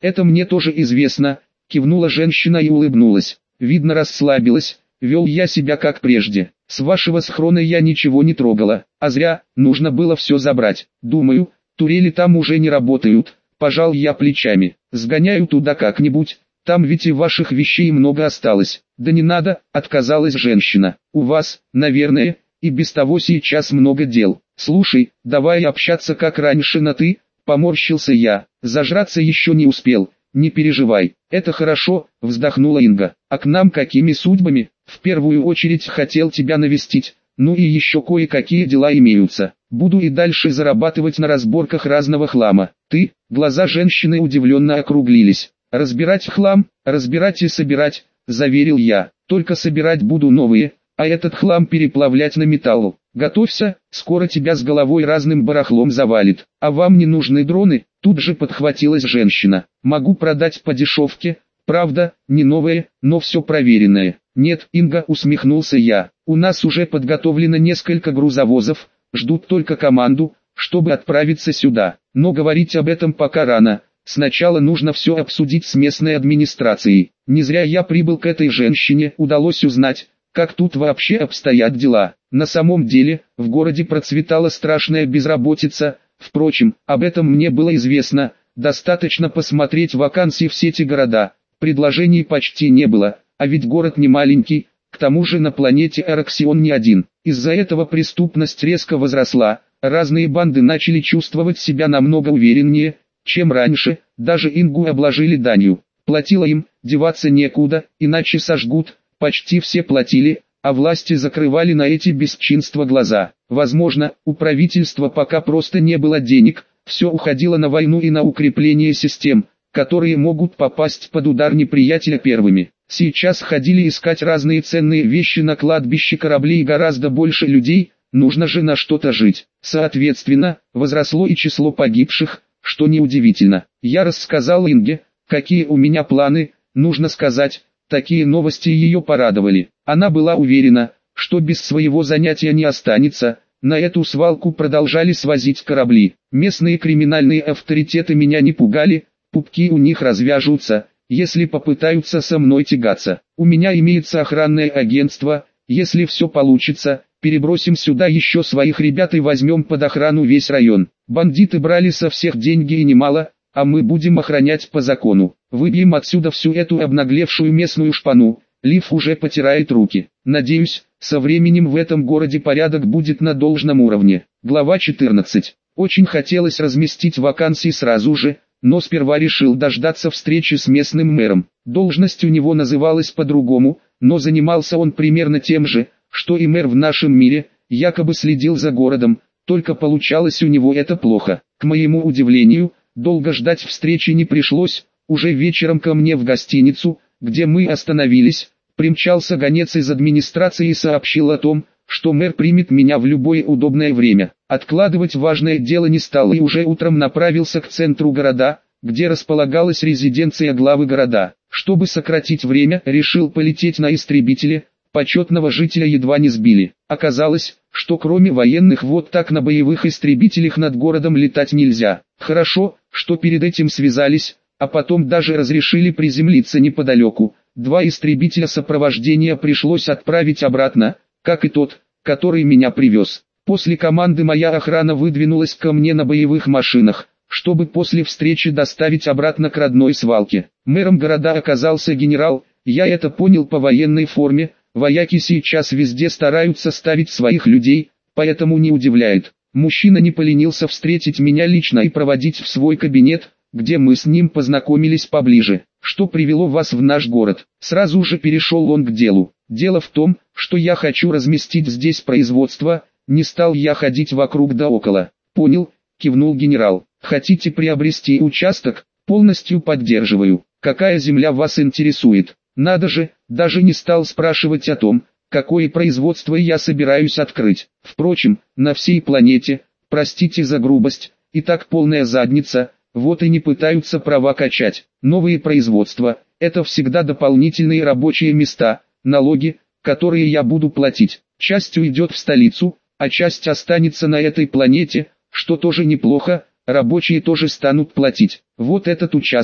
Это мне тоже известно, кивнула женщина и улыбнулась. Видно, расслабилась, вел я себя как прежде. С вашего схрона я ничего не трогала, а зря, нужно было все забрать. Думаю, турели там уже не работают, пожал я плечами. Сгоняю туда как-нибудь, там ведь и ваших вещей много осталось. Да не надо, отказалась женщина. У вас, наверное, и без того сейчас много дел. Слушай, давай общаться как раньше на «ты», поморщился я. Зажраться еще не успел, не переживай. Это хорошо, вздохнула Инга. А к нам какими судьбами? В первую очередь хотел тебя навестить, ну и еще кое-какие дела имеются. Буду и дальше зарабатывать на разборках разного хлама. Ты? Глаза женщины удивленно округлились. Разбирать хлам, разбирать и собирать, заверил я. Только собирать буду новые, а этот хлам переплавлять на металл. Готовься, скоро тебя с головой разным барахлом завалит. А вам не нужны дроны? Тут же подхватилась женщина. Могу продать по дешевке, правда, не новые, но все проверенное. Нет, Инга, усмехнулся я. У нас уже подготовлено несколько грузовозов, ждут только команду, чтобы отправиться сюда. Но говорить об этом пока рано. Сначала нужно все обсудить с местной администрацией. Не зря я прибыл к этой женщине, удалось узнать, как тут вообще обстоят дела. На самом деле, в городе процветала страшная безработица. Впрочем, об этом мне было известно. Достаточно посмотреть вакансии в сети города. Предложений почти не было, а ведь город не маленький. К тому же на планете Эраксион не один. Из-за этого преступность резко возросла. Разные банды начали чувствовать себя намного увереннее, чем раньше. Даже Ингу обложили данью. Платила им, деваться некуда, иначе сожгут. Почти все платили, а власти закрывали на эти бесчинства глаза. Возможно, у правительства пока просто не было денег, все уходило на войну и на укрепление систем, которые могут попасть под удар неприятеля первыми. Сейчас ходили искать разные ценные вещи на кладбище кораблей гораздо больше людей, нужно же на что-то жить. Соответственно, возросло и число погибших, что неудивительно. Я рассказал Инге, какие у меня планы, нужно сказать. Такие новости ее порадовали. Она была уверена, что без своего занятия не останется. На эту свалку продолжали свозить корабли. Местные криминальные авторитеты меня не пугали, пупки у них развяжутся, если попытаются со мной тягаться. У меня имеется охранное агентство, если все получится, перебросим сюда еще своих ребят и возьмем под охрану весь район. Бандиты брали со всех деньги и немало, а мы будем охранять по закону. Выбьем отсюда всю эту обнаглевшую местную шпану. Лив уже потирает руки. Надеюсь, со временем в этом городе порядок будет на должном уровне. Глава 14. Очень хотелось разместить вакансии сразу же, но сперва решил дождаться встречи с местным мэром. Должность у него называлась по-другому, но занимался он примерно тем же, что и мэр в нашем мире, якобы следил за городом, только получалось у него это плохо. К моему удивлению, долго ждать встречи не пришлось. Уже вечером ко мне в гостиницу, где мы остановились, примчался гонец из администрации и сообщил о том, что мэр примет меня в любое удобное время. Откладывать важное дело не стал и уже утром направился к центру города, где располагалась резиденция главы города. Чтобы сократить время, решил полететь на истребителе, почетного жителя едва не сбили. Оказалось, что кроме военных вот так на боевых истребителях над городом летать нельзя. Хорошо, что перед этим связались, а потом даже разрешили приземлиться неподалеку. 2 истребителя сопровождения пришлось отправить обратно, как и тот, который меня привез. После команды моя охрана выдвинулась ко мне на боевых машинах, чтобы после встречи доставить обратно к родной свалке. Мэром города оказался генерал, я это понял по военной форме. Вояки сейчас везде стараются ставить своих людей, поэтому не удивляет. Мужчина не поленился встретить меня лично и проводить в свой кабинет, где мы с ним познакомились поближе. Что привело вас в наш город? Сразу же перешел он к делу. Дело в том, что я хочу разместить здесь производство, не стал я ходить вокруг да около. Понял, кивнул генерал. Хотите приобрести участок? Полностью поддерживаю. Какая земля вас интересует? Надо же, даже не стал спрашивать о том, какое производство я собираюсь открыть. Впрочем, на всей планете, простите за грубость, и так полная задница. Вот и не пытаются права качать. Новые производства – это всегда дополнительные рабочие места, налоги, которые я буду платить. Часть уйдет в столицу, а часть останется на этой планете, что тоже неплохо, рабочие тоже станут платить. Вот этот участок,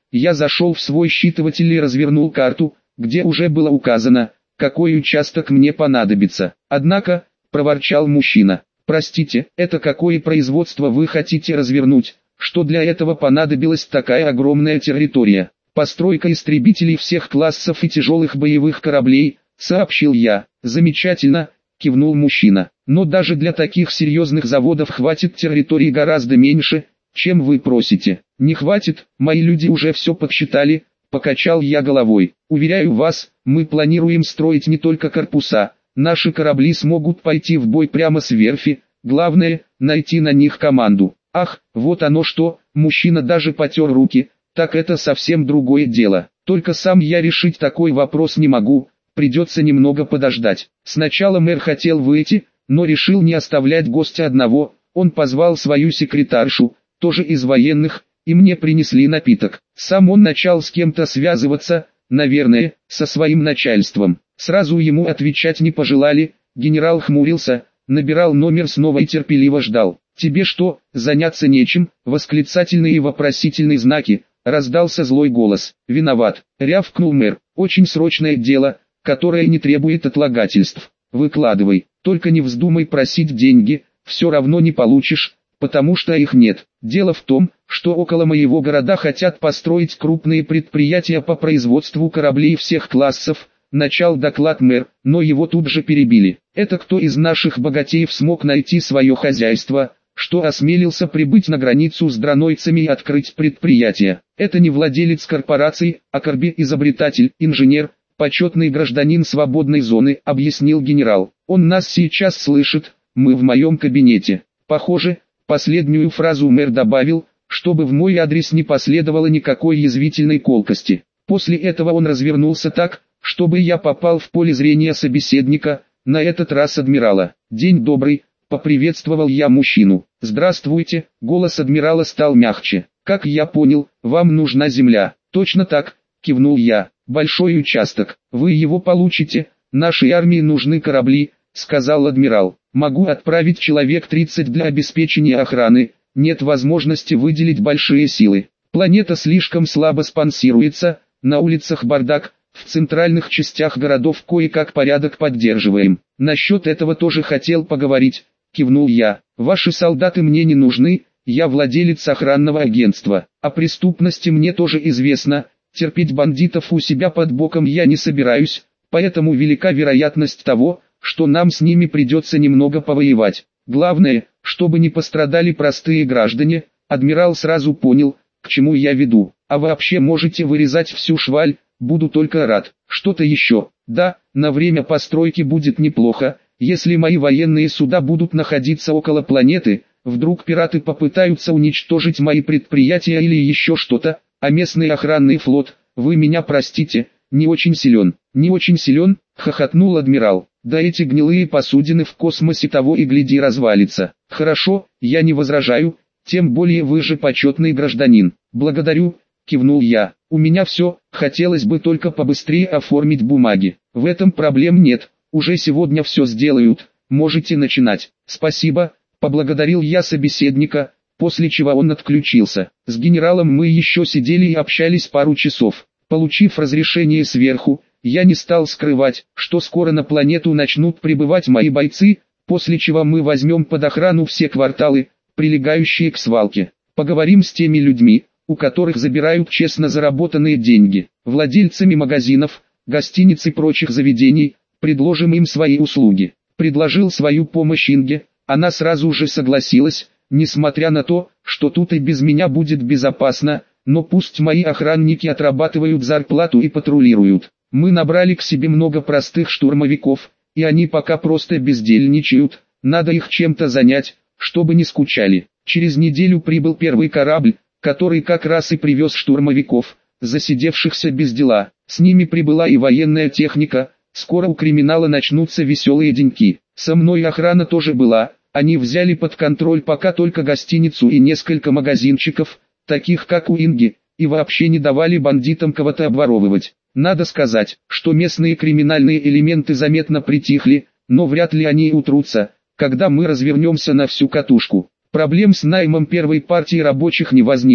Я зашел в свой считыватель и развернул карту, где уже было указано, какой участок мне понадобится. Однако, проворчал мужчина, простите, это какое производство вы хотите развернуть, что для этого понадобилась такая огромная территория? Постройка истребителей всех классов и тяжелых боевых кораблей, сообщил я. Замечательно, кивнул мужчина, но даже для таких серьезных заводов хватит территории гораздо меньше, чем вы просите. Не хватит, мои люди уже все подсчитали, покачал я головой. Уверяю вас, мы планируем строить не только корпуса, наши корабли смогут пойти в бой прямо с верфи, главное, найти на них команду. Ах, вот оно что, мужчина даже потер руки, так это совсем другое дело. Только сам я решить такой вопрос не могу, придется немного подождать. Сначала мэр хотел выйти, но решил не оставлять гостя одного, он позвал свою секретаршу, тоже из военных, и мне принесли напиток. Сам он начал с кем-то связываться, наверное, со своим начальством. Сразу ему отвечать не пожелали, генерал хмурился, набирал номер снова и терпеливо ждал. «Тебе что, заняться нечем?» Восклицательные и вопросительные знаки, раздался злой голос. «Виноват», рявкнул мэр, «очень срочное дело, которое не требует отлагательств. Выкладывай, только не вздумай просить деньги, все равно не получишь, потому что их нет. Дело в том, что около моего города хотят построить крупные предприятия по производству кораблей всех классов», начал доклад мэр, но его тут же перебили. «Это кто из наших богатеев смог найти свое хозяйство, что осмелился прибыть на границу с дранойцами и открыть предприятие? Это не владелец корпорации, а корабе-изобретатель, инженер, почетный гражданин свободной зоны», объяснил генерал. «Он нас сейчас слышит, мы в моем кабинете». Похоже, последнюю фразу мэр добавил, чтобы в мой адрес не последовало никакой язвительной колкости. После этого он развернулся так, чтобы я попал в поле зрения собеседника, на этот раз адмирала. «День добрый», — поприветствовал я мужчину. «Здравствуйте», — голос адмирала стал мягче. «Как я понял, вам нужна земля». «Точно так», — кивнул я. «Большой участок, вы его получите, нашей армии нужны корабли», — сказал адмирал. «Могу отправить человек 30 для обеспечения охраны, нет возможности выделить большие силы. Планета слишком слабо спонсируется, на улицах бардак, в центральных частях городов кое-как порядок поддерживаем». «Насчет этого тоже хотел поговорить», — кивнул я. «Ваши солдаты мне не нужны, я владелец охранного агентства. О преступности мне тоже известно, терпеть бандитов у себя под боком я не собираюсь, поэтому велика вероятность того, что нам с ними придется немного повоевать. Главное, чтобы не пострадали простые граждане». Адмирал сразу понял, к чему я веду. «А вообще можете вырезать всю шваль, буду только рад». «Что-то еще?» «Да, на время постройки будет неплохо, если мои военные суда будут находиться около планеты, вдруг пираты попытаются уничтожить мои предприятия или еще что-то, а местный охранный флот, вы меня простите, не очень силен». «Не очень силен?» — хохотнул адмирал. «Да эти гнилые посудины в космосе того и гляди развалится». «Хорошо, я не возражаю, тем более вы же почетный гражданин». «Благодарю», — кивнул я. «У меня все, хотелось бы только побыстрее оформить бумаги». «В этом проблем нет, уже сегодня все сделают, можете начинать». «Спасибо», — поблагодарил я собеседника, после чего он отключился. С генералом мы еще сидели и общались пару часов. Получив разрешение сверху, я не стал скрывать, что скоро на планету начнут прибывать мои бойцы, после чего мы возьмем под охрану все кварталы, прилегающие к свалке. Поговорим с теми людьми, у которых забирают честно заработанные деньги, владельцами магазинов, гостиниц и прочих заведений, предложим им свои услуги. Предложил свою помощь Инге, она сразу же согласилась, несмотря на то, что тут и без меня будет безопасно, но пусть мои охранники отрабатывают зарплату и патрулируют. Мы набрали к себе много простых штурмовиков, и они пока просто бездельничают, надо их чем-то занять, чтобы не скучали. Через неделю прибыл первый корабль, который как раз и привез штурмовиков, засидевшихся без дела. С ними прибыла и военная техника, скоро у криминала начнутся веселые деньки. Со мной охрана тоже была, они взяли под контроль пока только гостиницу и несколько магазинчиков, таких как у Инги, и вообще не давали бандитам кого-то обворовывать. Надо сказать, что местные криминальные элементы заметно притихли, но вряд ли они и утрутся, когда мы развернемся на всю катушку. Проблем с наймом первой партии рабочих не возникло,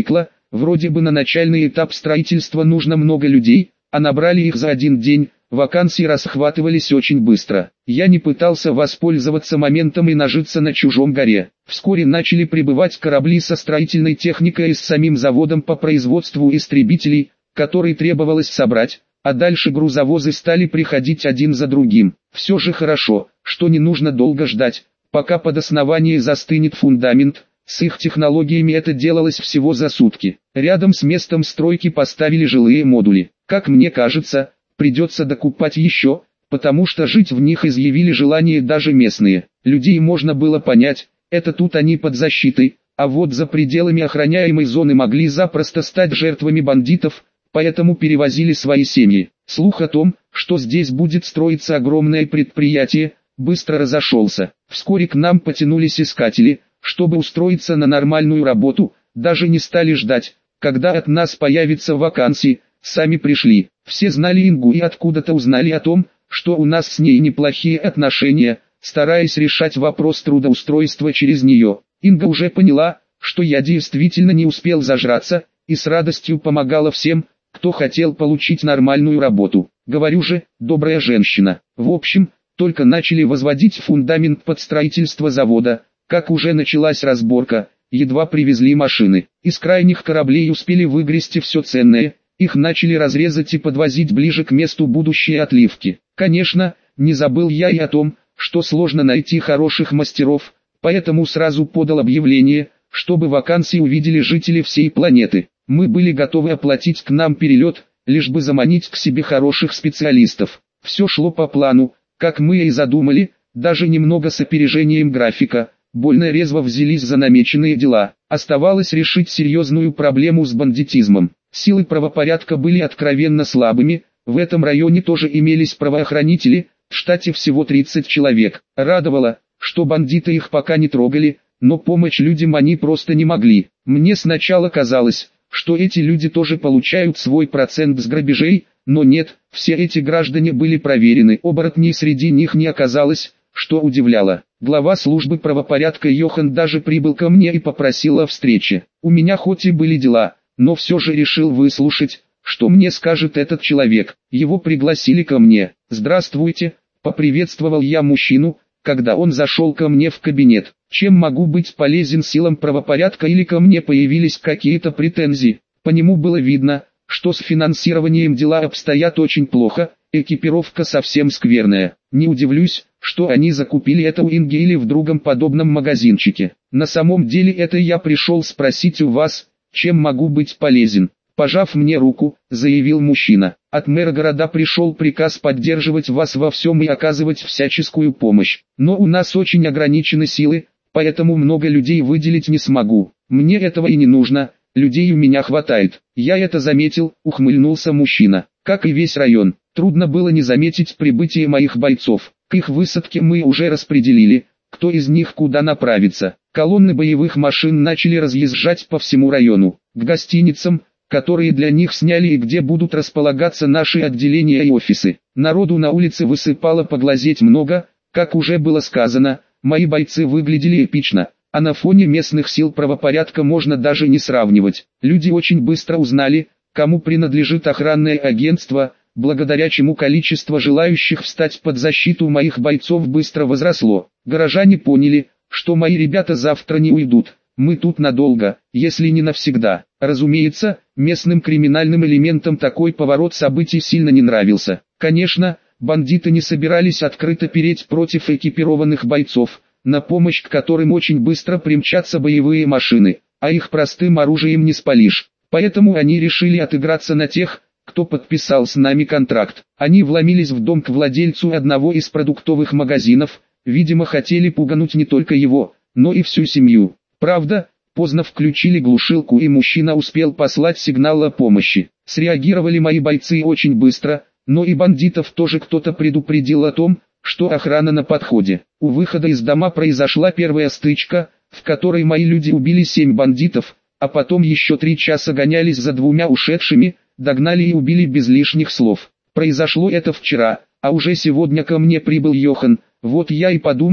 вроде бы на начальный этап строительства нужно много людей, а набрали их за один день, вакансии расхватывались очень быстро. Я не пытался воспользоваться моментом и нажиться на чужом горе. Вскоре начали прибывать корабли со строительной техникой и с самим заводом по производству истребителей, который требовалось собрать, а дальше грузовозы стали приходить один за другим. Все же хорошо, что не нужно долго ждать, пока под основание застынет фундамент. С их технологиями это делалось всего за сутки. Рядом с местом стройки поставили жилые модули. Как мне кажется, придется докупать еще, потому что жить в них изъявили желание даже местные. Людей можно было понять, это тут они под защитой, а вот за пределами охраняемой зоны могли запросто стать жертвами бандитов, поэтому перевозили свои семьи. Слух о том, что здесь будет строиться огромное предприятие, быстро разошелся. Вскоре к нам потянулись искатели, чтобы устроиться на нормальную работу, даже не стали ждать, когда от нас появятся вакансии, сами пришли. Все знали Ингу и откуда-то узнали о том, что у нас с ней неплохие отношения, стараясь решать вопрос трудоустройства через нее. Инга уже поняла, что я действительно не успел зажраться, и с радостью помогала всем, кто хотел получить нормальную работу. Говорю же, добрая женщина. В общем, только начали возводить фундамент под строительство завода, как уже началась разборка, едва привезли машины. Из крайних кораблей успели выгрести все ценное, их начали разрезать и подвозить ближе к месту будущей отливки. Конечно, не забыл я и о том, что сложно найти хороших мастеров, поэтому сразу подал объявление, чтобы вакансии увидели жители всей планеты. Мы были готовы оплатить к нам перелет, лишь бы заманить к себе хороших специалистов. Все шло по плану, как мы и задумали, даже немного с опережением графика. Больно резво взялись за намеченные дела. Оставалось решить серьезную проблему с бандитизмом. Силы правопорядка были откровенно слабыми, в этом районе тоже имелись правоохранители, в штате всего 30 человек. Радовало, что бандиты их пока не трогали, но помочь людям они просто не могли. Мне сначала казалось, что эти люди тоже получают свой процент с грабежей, но нет, все эти граждане были проверены, оборотней среди них не оказалось, что удивляло. Глава службы правопорядка Йохан даже прибыл ко мне и попросил о встрече. У меня хоть и были дела, но все же решил выслушать, что мне скажет этот человек. Его пригласили ко мне. «Здравствуйте», — поприветствовал я мужчину, когда он зашел ко мне в кабинет. «Чем могу быть полезен силам правопорядка или ко мне появились какие-то претензии?» По нему было видно, что с финансированием дела обстоят очень плохо, экипировка совсем скверная. Не удивлюсь, что они закупили это у Инги или в другом подобном магазинчике. На самом деле это я пришел спросить у вас, чем могу быть полезен. Пожав мне руку, заявил мужчина. От мэра города пришел приказ поддерживать вас во всем и оказывать всяческую помощь. Но у нас очень ограничены силы, поэтому много людей выделить не смогу. Мне этого и не нужно, людей у меня хватает. Я это заметил, ухмыльнулся мужчина. Как и весь район, трудно было не заметить прибытие моих бойцов. К их высадке мы уже распределили, кто из них куда направится. Колонны боевых машин начали разъезжать по всему району, к гостиницам, которые для них сняли и где будут располагаться наши отделения и офисы. Народу на улице высыпало поглазеть много, как уже было сказано, мои бойцы выглядели эпично, а на фоне местных сил правопорядка можно даже не сравнивать. Люди очень быстро узнали, кому принадлежит охранное агентство, благодаря чему количество желающих встать под защиту моих бойцов быстро возросло. Горожане поняли, что мои ребята завтра не уйдут, мы тут надолго, если не навсегда. Разумеется, местным криминальным элементам такой поворот событий сильно не нравился. Конечно, бандиты не собирались открыто переть против экипированных бойцов, на помощь к которым очень быстро примчатся боевые машины, а их простым оружием не спалишь. Поэтому они решили отыграться на тех, кто подписал с нами контракт. Они вломились в дом к владельцу одного из продуктовых магазинов, видимо хотели пугануть не только его, но и всю семью. Правда, поздно включили глушилку и мужчина успел послать сигнал о помощи. Среагировали мои бойцы очень быстро, но и бандитов тоже кто-то предупредил о том, что охрана на подходе. У выхода из дома произошла первая стычка, в которой мои люди убили 7 бандитов, а потом еще 3 часа гонялись за 2 ушедшими, догнали и убили без лишних слов. Произошло это вчера, а уже сегодня ко мне прибыл Йохан, вот я и подумал,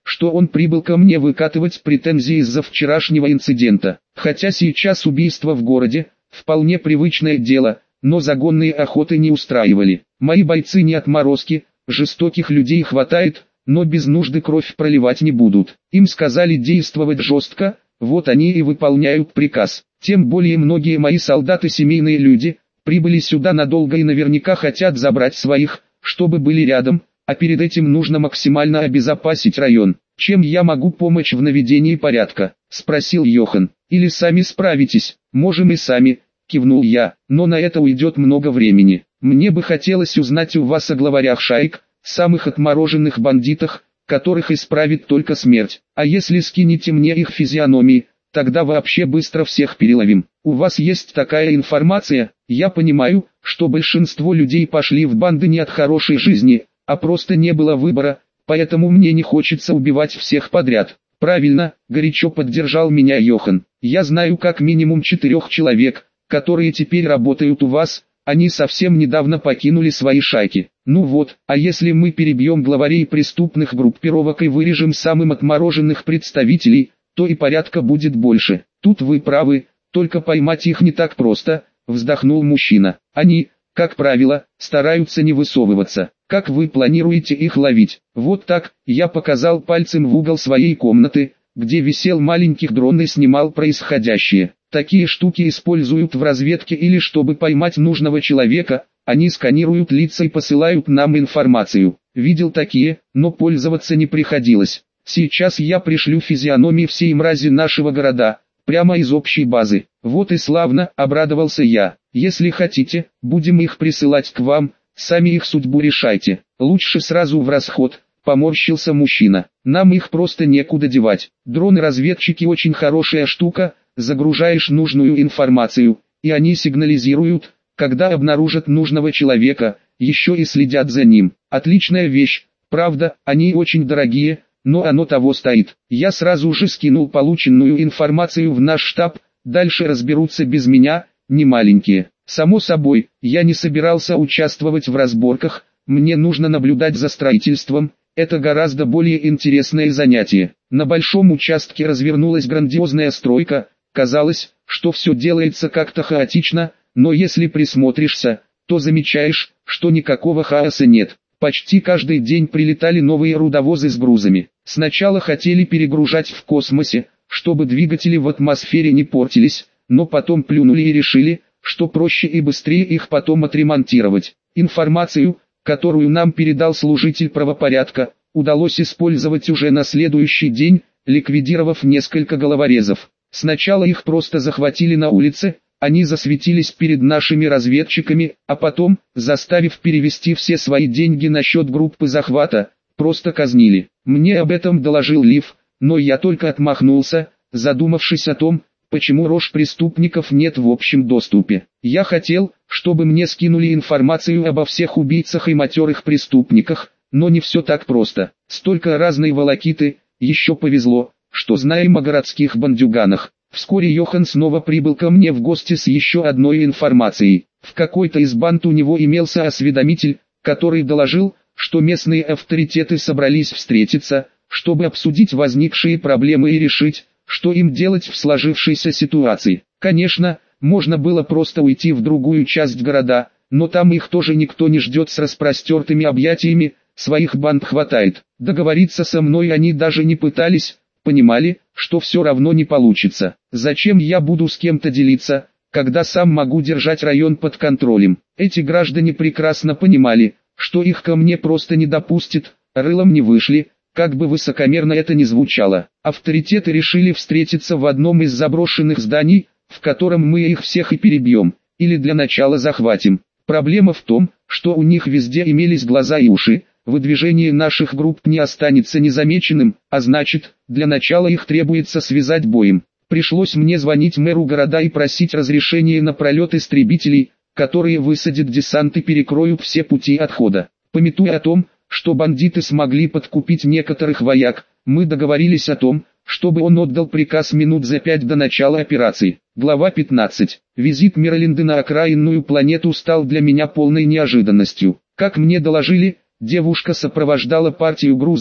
что он прибыл ко мне выкатывать претензии из-за вчерашнего инцидента. Хотя сейчас убийство в городе – вполне привычное дело, но загонные охоты не устраивали. Мои бойцы не отморозки, жестоких людей хватает, но без нужды кровь проливать не будут. Им сказали действовать жестко, вот они и выполняют приказ. Тем более многие мои солдаты семейные люди, прибыли сюда надолго и наверняка хотят забрать своих, чтобы были рядом, а перед этим нужно максимально обезопасить район. «Чем я могу помочь в наведении порядка?» – спросил Йохан. «Или сами справитесь?» «Можем и сами», – кивнул я, – «но на это уйдет много времени. Мне бы хотелось узнать у вас о главарях шаек, самых отмороженных бандитах, которых исправит только смерть. А если скинете мне их физиономии, тогда вообще быстро всех переловим. У вас есть такая информация? Я понимаю, что большинство людей пошли в банды не от хорошей жизни, а просто не было выбора, поэтому мне не хочется убивать всех подряд». «Правильно», – горячо поддержал меня Йохан. «Я знаю как минимум 4 человек, которые теперь работают у вас, они совсем недавно покинули свои шайки. Ну вот, а если мы перебьем главарей преступных группировок и вырежем самым отмороженных представителей, то и порядка будет больше». «Тут вы правы, только поймать их не так просто», – вздохнул мужчина. «Они, как правило, стараются не высовываться. Как вы планируете их ловить?» «Вот так», – я показал пальцем в угол своей комнаты, где висел маленький дрон и снимал происходящее. «Такие штуки используют в разведке или чтобы поймать нужного человека, они сканируют лица и посылают нам информацию. Видел такие, но пользоваться не приходилось. Сейчас я пришлю физиономии всей мрази нашего города, прямо из общей базы». «Вот и славно», – обрадовался я. «Если хотите, будем их присылать к вам, сами их судьбу решайте. Лучше сразу в расход», – поморщился мужчина. «Нам их просто некуда девать. Дроны-разведчики очень хорошая штука, загружаешь нужную информацию, и они сигнализируют, когда обнаружат нужного человека, еще и следят за ним. Отличная вещь, правда, они очень дорогие, но оно того стоит». Я сразу же скинул полученную информацию в наш штаб, дальше разберутся без меня, не маленькие. Само собой, я не собирался участвовать в разборках, мне нужно наблюдать за строительством, это гораздо более интересное занятие. На большом участке развернулась грандиозная стройка, казалось, что все делается как-то хаотично, но если присмотришься, то замечаешь, что никакого хаоса нет. Почти каждый день прилетали новые рудовозы с грузами. Сначала хотели перегружать в космосе, чтобы двигатели в атмосфере не портились, но потом плюнули и решили, что проще и быстрее их потом отремонтировать. Информацию, которую нам передал служитель правопорядка, удалось использовать уже на следующий день, ликвидировав несколько головорезов. Сначала их просто захватили на улице, они засветились перед нашими разведчиками, а потом, заставив перевести все свои деньги на счет группы захвата, просто казнили. Мне об этом доложил Лив, но я только отмахнулся, задумавшись о том, почему рож преступников нет в общем доступе. Я хотел, чтобы мне скинули информацию обо всех убийцах и матерых преступниках, но не все так просто. Столько разной волокиты, еще повезло, что знаем о городских бандюганах. Вскоре Йохан снова прибыл ко мне в гости с еще одной информацией. В какой-то из банд у него имелся осведомитель, который доложил, что местные авторитеты собрались встретиться, чтобы обсудить возникшие проблемы и решить, что им делать в сложившейся ситуации. Конечно, можно было просто уйти в другую часть города, но там их тоже никто не ждет с распростертыми объятиями, своих банд хватает. Договориться со мной они даже не пытались, понимали, что все равно не получится. Зачем я буду с кем-то делиться, когда сам могу держать район под контролем? Эти граждане прекрасно понимали, что их ко мне просто не допустят, рылом не вышли, как бы высокомерно это ни звучало. Авторитеты решили встретиться в одном из заброшенных зданий, в котором мы их всех и перебьем, или для начала захватим. Проблема в том, что у них везде имелись глаза и уши, выдвижение наших групп не останется незамеченным, а значит, для начала их требуется связать боем. Пришлось мне звонить мэру города и просить разрешения на пролет истребителей, которые высадят десант и перекроют все пути отхода. Памятуя о том, что бандиты смогли подкупить некоторых вояк, мы договорились о том, чтобы он отдал приказ минут за 5 до начала операции. Глава 15. Визит Миралинды на окраинную планету стал для меня полной неожиданностью. Как мне доложили, девушка сопровождала партию грузов,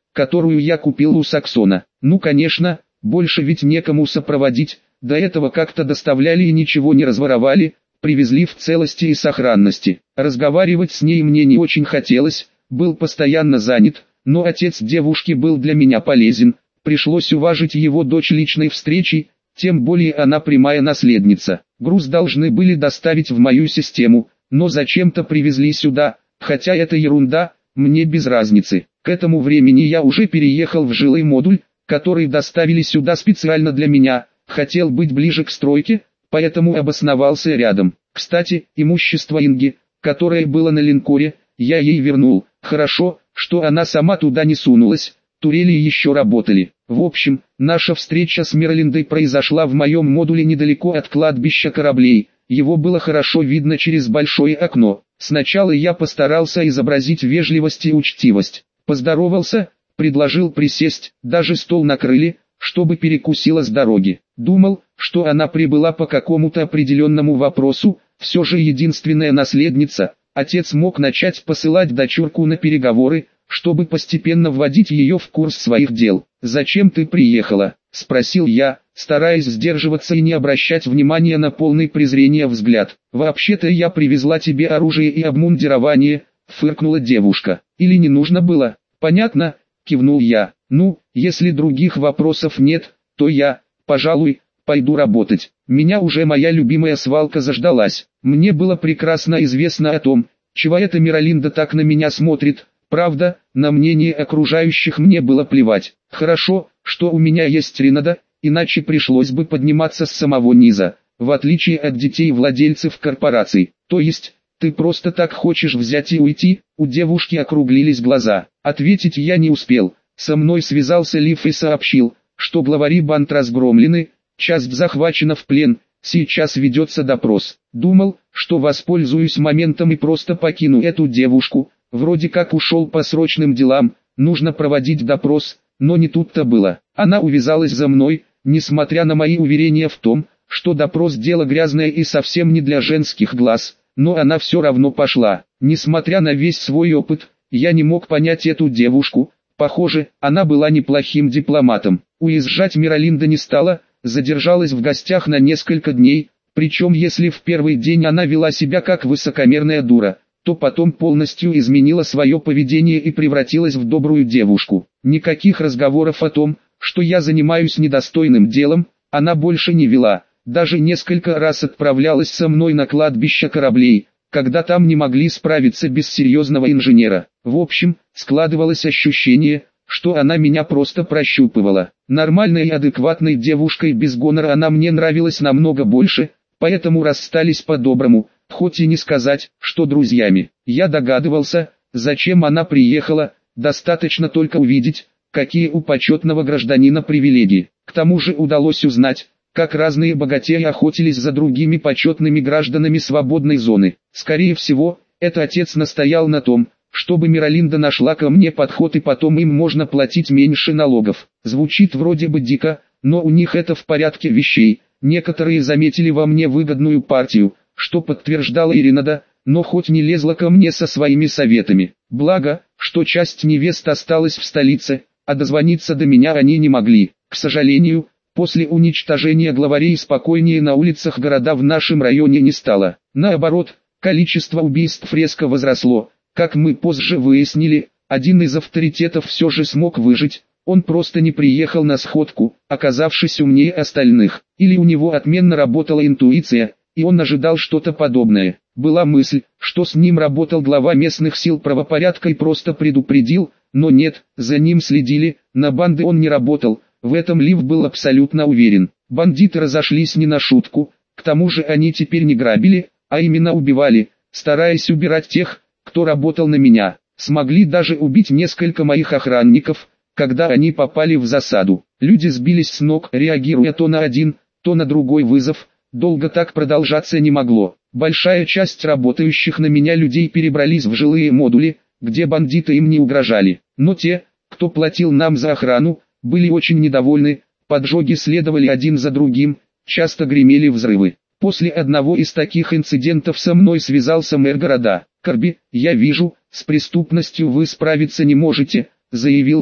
которую я купил у Саксона. Ну конечно, больше ведь некому сопроводить, до этого как-то доставляли и ничего не разворовали, привезли в целости и сохранности. Разговаривать с ней мне не очень хотелось, был постоянно занят, но отец девушки был для меня полезен, пришлось уважить его дочь личной встречей, тем более она прямая наследница. Груз должны были доставить в мою систему, но зачем-то привезли сюда, хотя это ерунда, мне без разницы. К этому времени я уже переехал в жилой модуль, который доставили сюда специально для меня, хотел быть ближе к стройке, поэтому обосновался рядом. Кстати, имущество Инги, которое было на линкоре, я ей вернул. Хорошо, что она сама туда не сунулась, турели еще работали. В общем, наша встреча с Миралиндой произошла в моем модуле недалеко от кладбища кораблей. Его было хорошо видно через большое окно. Сначала я постарался изобразить вежливость и учтивость. Поздоровался, предложил присесть, даже стол накрыли, чтобы перекусила с дороги. Думал, что она прибыла по какому-то определенному вопросу, все же единственная наследница. Отец мог начать посылать дочурку на переговоры, чтобы постепенно вводить ее в курс своих дел. «Зачем ты приехала?» – спросил я, стараясь сдерживаться и не обращать внимания на полный презрения взгляд. «Вообще-то я привезла тебе оружие и обмундирование», – фыркнула девушка. «Или не нужно было?» «Понятно», – кивнул я. «Ну, если других вопросов нет, то я, пожалуй, пойду работать. Меня уже моя любимая свалка заждалась. Мне было прекрасно известно о том, чего эта Миралинда так на меня смотрит. Правда, на мнение окружающих мне было плевать. Хорошо, что у меня есть Ринада, иначе пришлось бы подниматься с самого низа, в отличие от детей владельцев корпораций. То есть, ты просто так хочешь взять и уйти?» У девушки округлились глаза. Ответить я не успел. Со мной связался Лив и сообщил, что главари банд разгромлены, часть захвачена в плен, сейчас ведется допрос. Думал, что воспользуюсь моментом и просто покину эту девушку. Вроде как ушел по срочным делам, нужно проводить допрос, но не тут-то было. Она увязалась за мной, несмотря на мои уверения в том, что допрос дело грязное и совсем не для женских глаз, но она все равно пошла. Несмотря на весь свой опыт, я не мог понять эту девушку. Похоже, она была неплохим дипломатом. Уезжать Миралинда не стала, задержалась в гостях на несколько дней, причем если в первый день она вела себя как высокомерная дура, то потом полностью изменила свое поведение и превратилась в добрую девушку. Никаких разговоров о том, что я занимаюсь недостойным делом, она больше не вела, даже несколько раз отправлялась со мной на кладбище кораблей, когда там не могли справиться без серьезного инженера. В общем, складывалось ощущение, что она меня просто прощупывала. Нормальной и адекватной девушкой без гонора она мне нравилась намного больше, поэтому расстались по-доброму, хоть и не сказать, что друзьями. Я догадывался, зачем она приехала, достаточно только увидеть, какие у почетного гражданина привилегии. К тому же удалось узнать, как разные богатеи охотились за другими почетными гражданами свободной зоны. Скорее всего, это отец настоял на том, чтобы Миралинда нашла ко мне подход и потом им можно платить меньше налогов. Звучит вроде бы дико, но у них это в порядке вещей. Некоторые заметили во мне выгодную партию, что подтверждала и Ринада, но хоть не лезла ко мне со своими советами. Благо, что часть невест осталась в столице, а дозвониться до меня они не могли. К сожалению, после уничтожения главарей спокойнее на улицах города в нашем районе не стало. Наоборот, количество убийств резко возросло. Как мы позже выяснили, один из авторитетов все же смог выжить. Он просто не приехал на сходку, оказавшись умнее остальных. Или у него отменно работала интуиция, и он ожидал что-то подобное. Была мысль, что с ним работал глава местных сил правопорядка и просто предупредил, но нет, за ним следили, на банды он не работал, в этом Лив был абсолютно уверен. Бандиты разошлись не на шутку, к тому же они теперь не грабили, а именно убивали, стараясь убирать тех, кто работал на меня. Смогли даже убить несколько моих охранников, когда они попали в засаду. Люди сбились с ног, реагируя то на один, то на другой вызов. Долго так продолжаться не могло. Большая часть работающих на меня людей перебрались в жилые модули, где бандиты им не угрожали. Но те, кто платил нам за охрану, были очень недовольны, поджоги следовали один за другим, часто гремели взрывы. После одного из таких инцидентов со мной связался мэр города. «Корби, я вижу, с преступностью вы справиться не можете», — заявил он.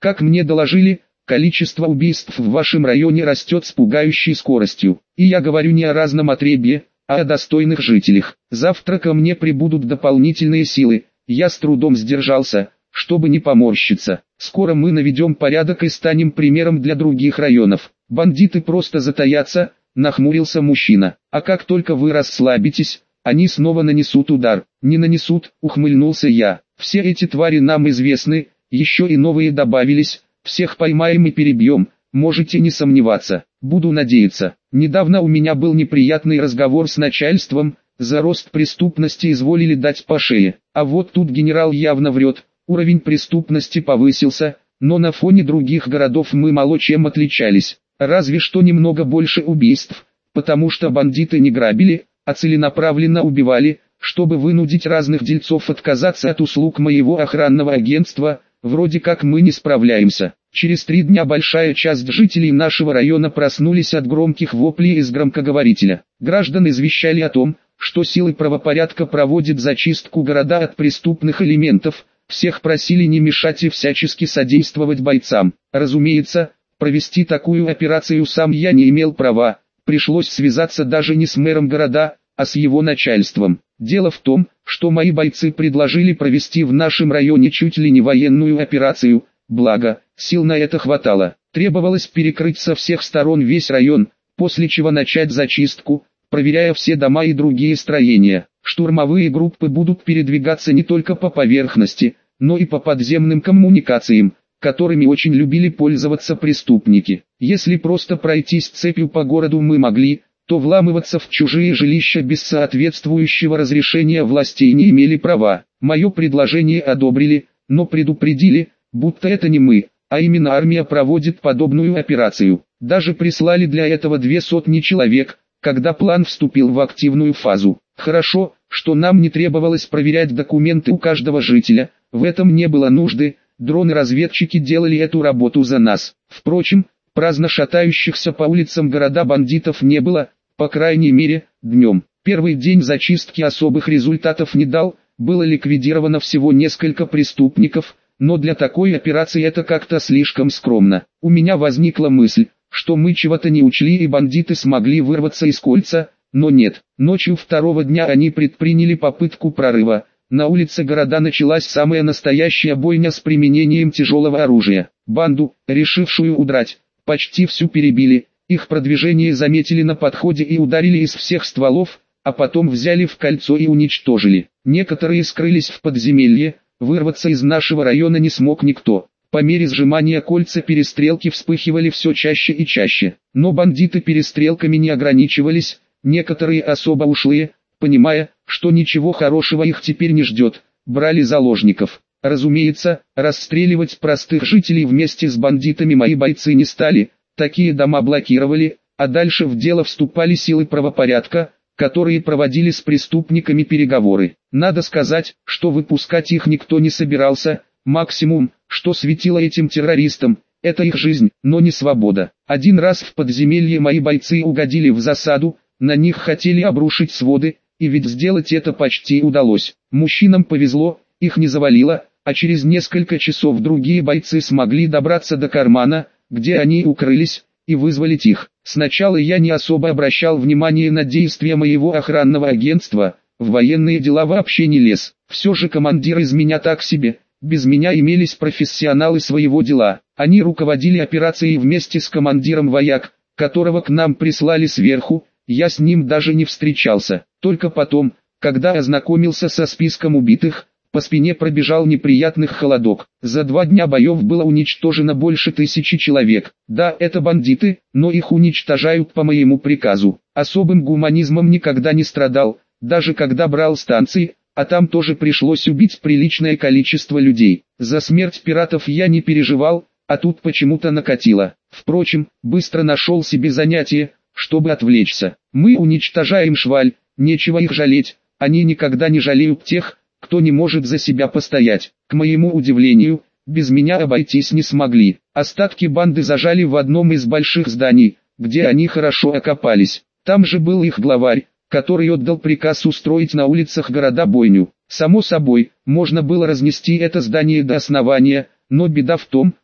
Как мне доложили, количество убийств в вашем районе растет с пугающей скоростью. И я говорю не о разном отребье, а о достойных жителях. Завтра ко мне прибудут дополнительные силы. Я с трудом сдержался, чтобы не поморщиться. Скоро мы наведем порядок и станем примером для других районов. Бандиты просто затаятся, нахмурился мужчина. А как только вы расслабитесь, они снова нанесут удар. Не нанесут, ухмыльнулся я. Все эти твари нам известны, еще и новые добавились. Всех поймаем и перебьем, можете не сомневаться. Буду надеяться. Недавно у меня был неприятный разговор с начальством. За рост преступности изволили дать по шее. А вот тут генерал явно врет. Уровень преступности повысился, но на фоне других городов мы мало чем отличались. Разве что немного больше убийств, потому что бандиты не грабили, а целенаправленно убивали, чтобы вынудить разных дельцов отказаться от услуг моего охранного агентства. Вроде как мы не справляемся. Через 3 дня большая часть жителей нашего района проснулись от громких воплей из громкоговорителя. Граждан извещали о том, что силы правопорядка проводят зачистку города от преступных элементов. Всех просили не мешать и всячески содействовать бойцам. Разумеется, провести такую операцию сам я не имел права. Пришлось связаться даже не с мэром города, а с его начальством. Дело в том, что мои бойцы предложили провести в нашем районе чуть ли не военную операцию, благо, сил на это хватало. Требовалось перекрыть со всех сторон весь район, после чего начать зачистку, проверяя все дома и другие строения. Штурмовые группы будут передвигаться не только по поверхности, но и по подземным коммуникациям, которыми очень любили пользоваться преступники. Если просто пройтись цепью по городу мы могли, то вламываться в чужие жилища без соответствующего разрешения властей не имели права. Мое предложение одобрили, но предупредили, будто это не мы, а именно армия проводит подобную операцию. Даже прислали для этого 200 человек, когда план вступил в активную фазу. Хорошо, что нам не требовалось проверять документы у каждого жителя, в этом не было нужды, дроны-разведчики делали эту работу за нас. Впрочем, праздно шатающихся по улицам города бандитов не было, по крайней мере, днем. Первый день зачистки особых результатов не дал, было ликвидировано всего несколько преступников, но для такой операции это как-то слишком скромно. У меня возникла мысль, что мы чего-то не учли и бандиты смогли вырваться из кольца, но нет. Ночью второго дня они предприняли попытку прорыва. На улице города началась самая настоящая бойня с применением тяжелого оружия. Банду, решившую удрать, почти всю перебили, их продвижение заметили на подходе и ударили из всех стволов, а потом взяли в кольцо и уничтожили. Некоторые скрылись в подземелье, вырваться из нашего района не смог никто. По мере сжимания кольца перестрелки вспыхивали все чаще и чаще, но бандиты перестрелками не ограничивались, некоторые особо ушлые, понимая, что ничего хорошего их теперь не ждет, брали заложников. Разумеется, расстреливать простых жителей вместе с бандитами мои бойцы не стали, такие дома блокировали, а дальше в дело вступали силы правопорядка, которые проводили с преступниками переговоры. Надо сказать, что выпускать их никто не собирался, максимум, что светило этим террористам, это их жизнь, но не свобода. Один раз в подземелье мои бойцы угодили в засаду, на них хотели обрушить своды, и ведь сделать это почти удалось. Мужчинам повезло, их не завалило, а через несколько часов другие бойцы смогли добраться до кармана, где они укрылись, и вызволить их. Сначала я не особо обращал внимание на действия моего охранного агентства, в военные дела вообще не лез. Все же командир из меня так себе, без меня имелись профессионалы своего дела. Они руководили операцией вместе с командиром вояк, которого к нам прислали сверху, я с ним даже не встречался. Только потом, когда ознакомился со списком убитых, по спине пробежал неприятный холодок. За 2 дня боев было уничтожено больше 1000 человек. Да, это бандиты, но их уничтожают по моему приказу. Особым гуманизмом никогда не страдал, даже когда брал станции, а там тоже пришлось убить приличное количество людей. За смерть пиратов я не переживал, а тут почему-то накатило. Впрочем, быстро нашел себе занятие, чтобы отвлечься. Мы уничтожаем шваль, нечего их жалеть, они никогда не жалеют тех, кто не может за себя постоять. К моему удивлению, без меня обойтись не смогли. Остатки банды зажали в одном из больших зданий, где они хорошо окопались. Там же был их главарь, который отдал приказ устроить на улицах города бойню. Само собой, можно было разнести это здание до основания, но беда в том,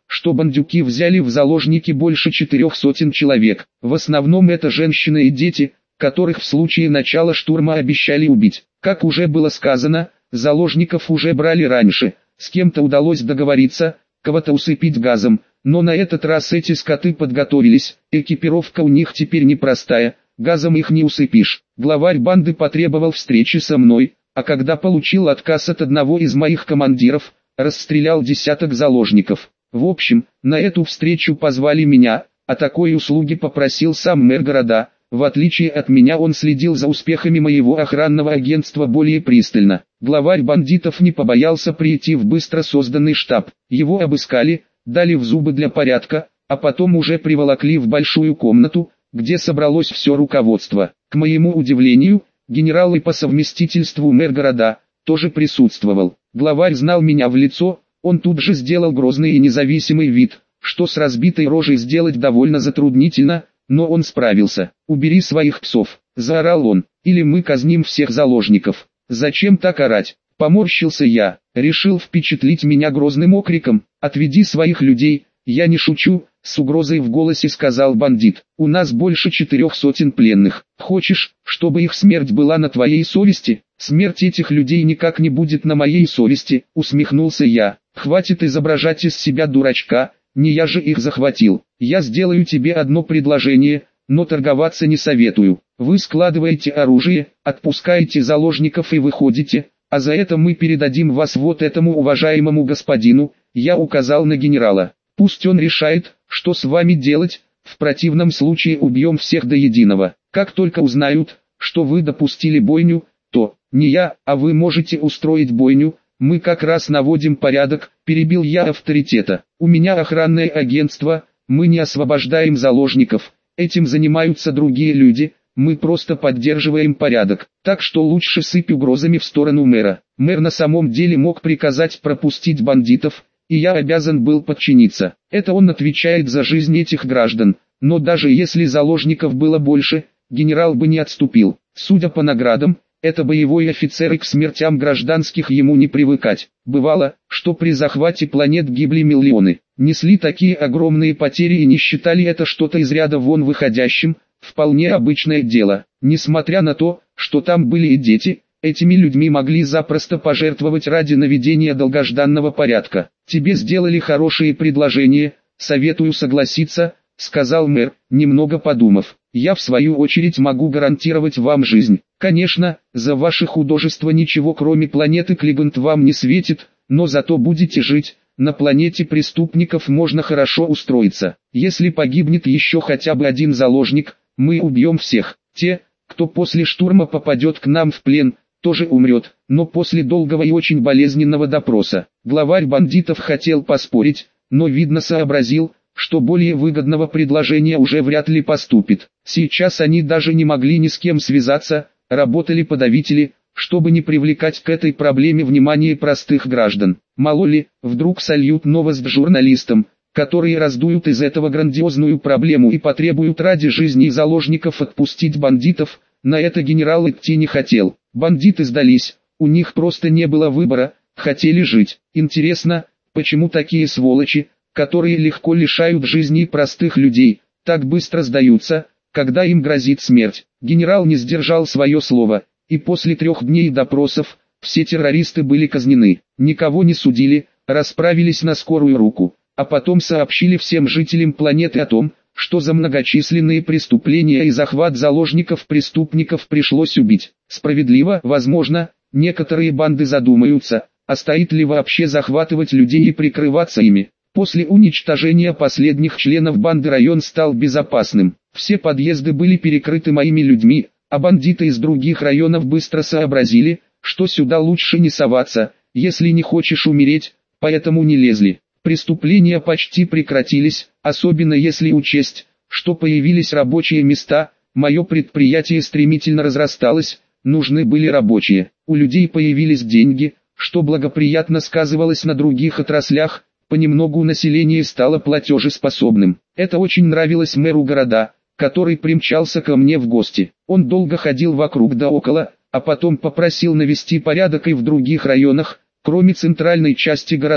что бандюки взяли в заложники больше 400 человек. В основном это женщины и дети, которых в случае начала штурма обещали убить. Как уже было сказано, заложников уже брали раньше, с кем-то удалось договориться, кого-то усыпить газом, но на этот раз эти скоты подготовились, экипировка у них теперь непростая, газом их не усыпишь. Главарь банды потребовал встречи со мной, а когда получил отказ от одного из моих командиров, расстрелял десяток заложников. В общем, на эту встречу позвали меня, а такой услуги попросил сам мэр города. В отличие от меня он следил за успехами моего охранного агентства более пристально. Главарь бандитов не побоялся прийти в быстро созданный штаб. Его обыскали, дали в зубы для порядка, а потом уже приволокли в большую комнату, где собралось все руководство. К моему удивлению, генерал и по совместительству мэр города тоже присутствовал. Главарь знал меня в лицо, он тут же сделал грозный и независимый вид, что с разбитой рожей сделать довольно затруднительно, но он справился. «Убери своих псов», — заорал он, — «или мы казним всех заложников». «Зачем так орать?» — поморщился я. Решил впечатлить меня грозным окриком. «Отведи своих людей, я не шучу», — с угрозой в голосе сказал бандит. «У нас больше 400 пленных. Хочешь, чтобы их смерть была на твоей совести?» «Смерть этих людей никак не будет на моей совести», — усмехнулся я. «Хватит изображать из себя дурачка, не я же их захватил. Я сделаю тебе одно предложение, но торговаться не советую. Вы складываете оружие, отпускаете заложников и выходите, а за это мы передадим вас вот этому уважаемому господину», — я указал на генерала. «Пусть он решает, что с вами делать, в противном случае убьем всех до единого. Как только узнают, что вы допустили бойню, то, не я, а вы можете устроить бойню, мы как раз наводим порядок», — перебил я авторитета. «У меня охранное агентство, мы не освобождаем заложников, этим занимаются другие люди, мы просто поддерживаем порядок, так что лучше сыпь угрозами в сторону мэра». Мэр на самом деле мог приказать пропустить бандитов, и я обязан был подчиниться. Это он отвечает за жизнь этих граждан, но даже если заложников было больше, генерал бы не отступил. Судя по наградам, это боевой офицер и к смертям гражданских ему не привыкать. Бывало, что при захвате планет гибли миллионы, несли такие огромные потери и не считали это что-то из ряда вон выходящим, вполне обычное дело. Несмотря на то, что там были и дети, этими людьми могли запросто пожертвовать ради наведения долгожданного порядка. «Тебе сделали хорошие предложения, советую согласиться», — сказал мэр, немного подумав. «Я в свою очередь могу гарантировать вам жизнь. Конечно, за ваше художество ничего кроме планеты Клигант вам не светит, но зато будете жить. На планете преступников можно хорошо устроиться. Если погибнет еще хотя бы один заложник, мы убьем всех. Те, кто после штурма попадет к нам в плен, тоже умрет, но после долгого и очень болезненного допроса». Главарь бандитов хотел поспорить, но видно сообразил, что более выгодного предложения уже вряд ли поступит. Сейчас они даже не могли ни с кем связаться, работали подавители, чтобы не привлекать к этой проблеме внимание простых граждан. Мало ли, вдруг сольют новость журналистам, которые раздуют из этого грандиозную проблему и потребуют ради жизни заложников отпустить бандитов. На это генерал идти не хотел. Бандиты сдались, у них просто не было выбора, хотели жить. Интересно, почему такие сволочи, которые легко лишают жизни простых людей, так быстро сдаются, когда им грозит смерть? Генерал не сдержал свое слово, и после 3 дней допросов, все террористы были казнены. Никого не судили, расправились на скорую руку, а потом сообщили всем жителям планеты о том, что за многочисленные преступления и захват заложников преступников пришлось убить. Справедливо, возможно, некоторые банды задумаются, а стоит ли вообще захватывать людей и прикрываться ими. После уничтожения последних членов банды район стал безопасным. Все подъезды были перекрыты моими людьми, а бандиты из других районов быстро сообразили, что сюда лучше не соваться, если не хочешь умереть, поэтому не лезли. Преступления почти прекратились, особенно если учесть, что появились рабочие места. Мое предприятие стремительно разрасталось, нужны были рабочие. У людей появились деньги, что благоприятно сказывалось на других отраслях. Понемногу население стало платежеспособным. Это очень нравилось мэру города, который примчался ко мне в гости. Он долго ходил вокруг да около, а потом попросил навести порядок и в других районах, кроме центральной части города,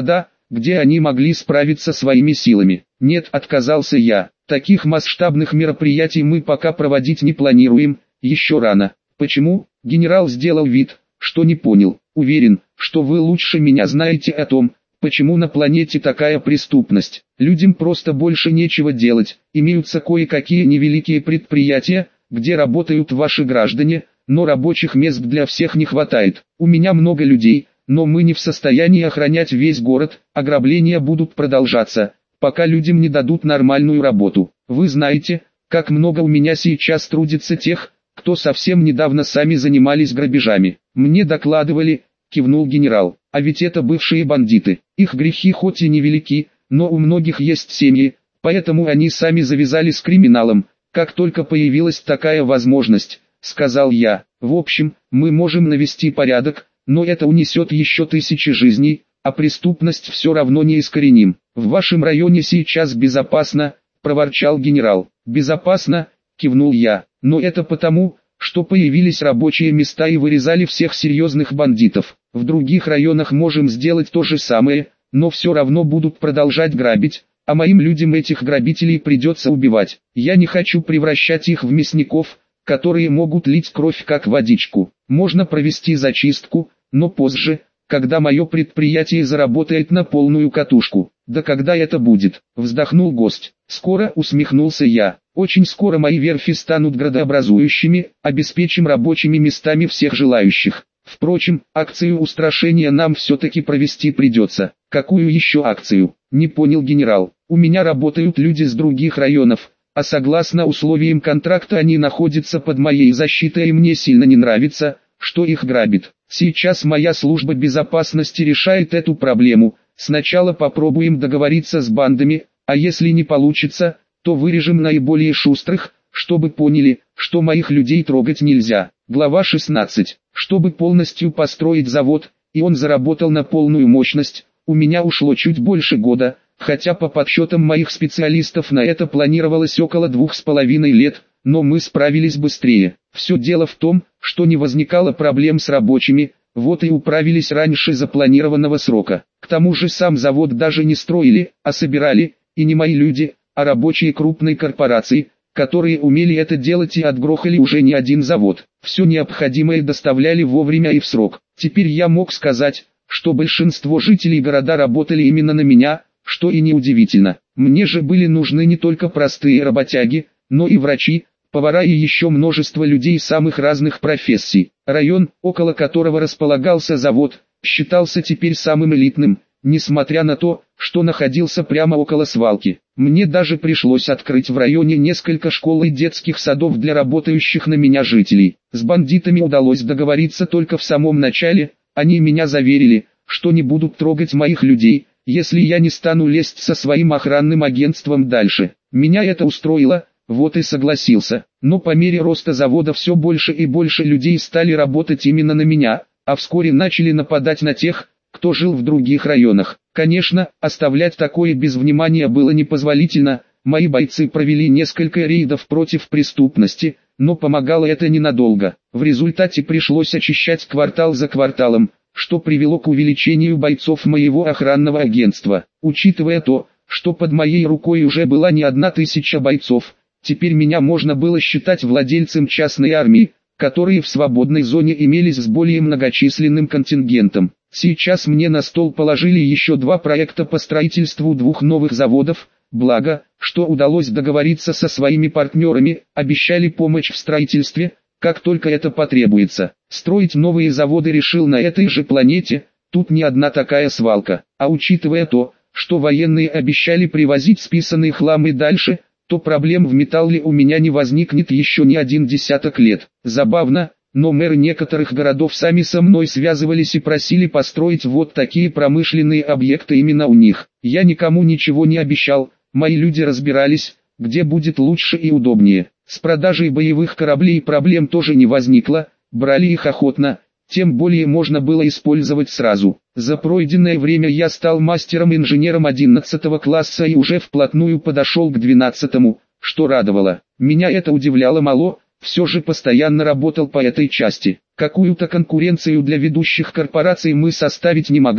где они могли справиться своими силами. Нет, отказался я. Таких масштабных мероприятий мы пока проводить не планируем, еще рано. Почему? Генерал сделал вид, что не понял. Уверен, что вы лучше меня знаете о том, почему на планете такая преступность. Людям просто больше нечего делать. Имеются кое-какие невеликие предприятия, где работают ваши граждане, но рабочих мест для всех не хватает. У меня много людей, но мы не в состоянии охранять весь город, ограбления будут продолжаться, пока людям не дадут нормальную работу. Вы знаете, как много у меня сейчас трудится тех, кто совсем недавно сами занимались грабежами. Мне докладывали, кивнул генерал, а ведь это бывшие бандиты. Их грехи хоть и невелики, но у многих есть семьи, поэтому они сами завязали с криминалом, как только появилась такая возможность, сказал я. В общем, мы можем навести порядок, но это унесет еще тысячи жизней, а преступность все равно не искореним. В вашем районе сейчас безопасно, проворчал генерал. Безопасно, кивнул я, но это потому, что появились рабочие места и вырезали всех серьезных бандитов. В других районах можем сделать то же самое, но все равно будут продолжать грабить, а моим людям этих грабителей придется убивать. Я не хочу превращать их в мясников, которые могут лить кровь как водичку. Можно провести зачистку, но позже, когда мое предприятие заработает на полную катушку. Да когда это будет? Вздохнул гость. Скоро, усмехнулся я. Очень скоро мои верфи станут градообразующими, обеспечим рабочими местами всех желающих. Впрочем, акцию устрашения нам все-таки провести придется. Какую еще акцию? Не понял генерал. У меня работают люди с других районов, а согласно условиям контракта они находятся под моей защитой, и мне сильно не нравится, что их грабит. Сейчас моя служба безопасности решает эту проблему. Сначала попробуем договориться с бандами, а если не получится, то вырежем наиболее шустрых, чтобы поняли, что моих людей трогать нельзя. Глава 16. Чтобы полностью построить завод, и он заработал на полную мощность, у меня ушло чуть больше года, хотя по подсчетам моих специалистов на это планировалось около 2,5 лет, но мы справились быстрее. Все дело в том, что не возникало проблем с рабочими, вот и управились раньше запланированного срока. К тому же сам завод даже не строили, а собирали, и не мои люди, а рабочие крупной корпорации, которые умели это делать и отгрохали уже не один завод. Все необходимое доставляли вовремя и в срок. Теперь я мог сказать, что большинство жителей города работали именно на меня, что и неудивительно. Мне же были нужны не только простые работяги, но и врачи, повара и еще множество людей самых разных профессий. Район, около которого располагался завод, считался теперь самым элитным, несмотря на то, что находился прямо около свалки. Мне даже пришлось открыть в районе несколько школ и детских садов для работающих на меня жителей. С бандитами удалось договориться только в самом начале, они меня заверили, что не будут трогать моих людей, если я не стану лезть со своим охранным агентством дальше. Меня это устроило, вот и согласился. Но по мере роста завода все больше и больше людей стали работать именно на меня, а вскоре начали нападать на тех, кто жил в других районах. Конечно, оставлять такое без внимания было непозволительно, мои бойцы провели несколько рейдов против преступности, но помогало это ненадолго. В результате пришлось очищать квартал за кварталом, что привело к увеличению бойцов моего охранного агентства. Учитывая то, что под моей рукой уже была не 1000 бойцов, теперь меня можно было считать владельцем частной армии, которые в свободной зоне имелись с более многочисленным контингентом. Сейчас мне на стол положили еще 2 проекта по строительству 2 новых заводов, благо, что удалось договориться со своими партнерами, обещали помощь в строительстве, как только это потребуется. Строить новые заводы решил на этой же планете, тут не одна такая свалка, а учитывая то, что военные обещали привозить списанный хлам и дальше, то проблем в металле у меня не возникнет еще не 1 десяток лет. Забавно, но мэры некоторых городов сами со мной связывались и просили построить вот такие промышленные объекты именно у них. Я никому ничего не обещал, мои люди разбирались, где будет лучше и удобнее. С продажей боевых кораблей проблем тоже не возникло, брали их охотно, тем более можно было использовать сразу. За пройденное время я стал мастером-инженером 11 класса и уже вплотную подошел к 12-му, что радовало. Меня это удивляло мало, все же постоянно работал по этой части. Какую-то конкуренцию для ведущих корпораций мы составить не могли,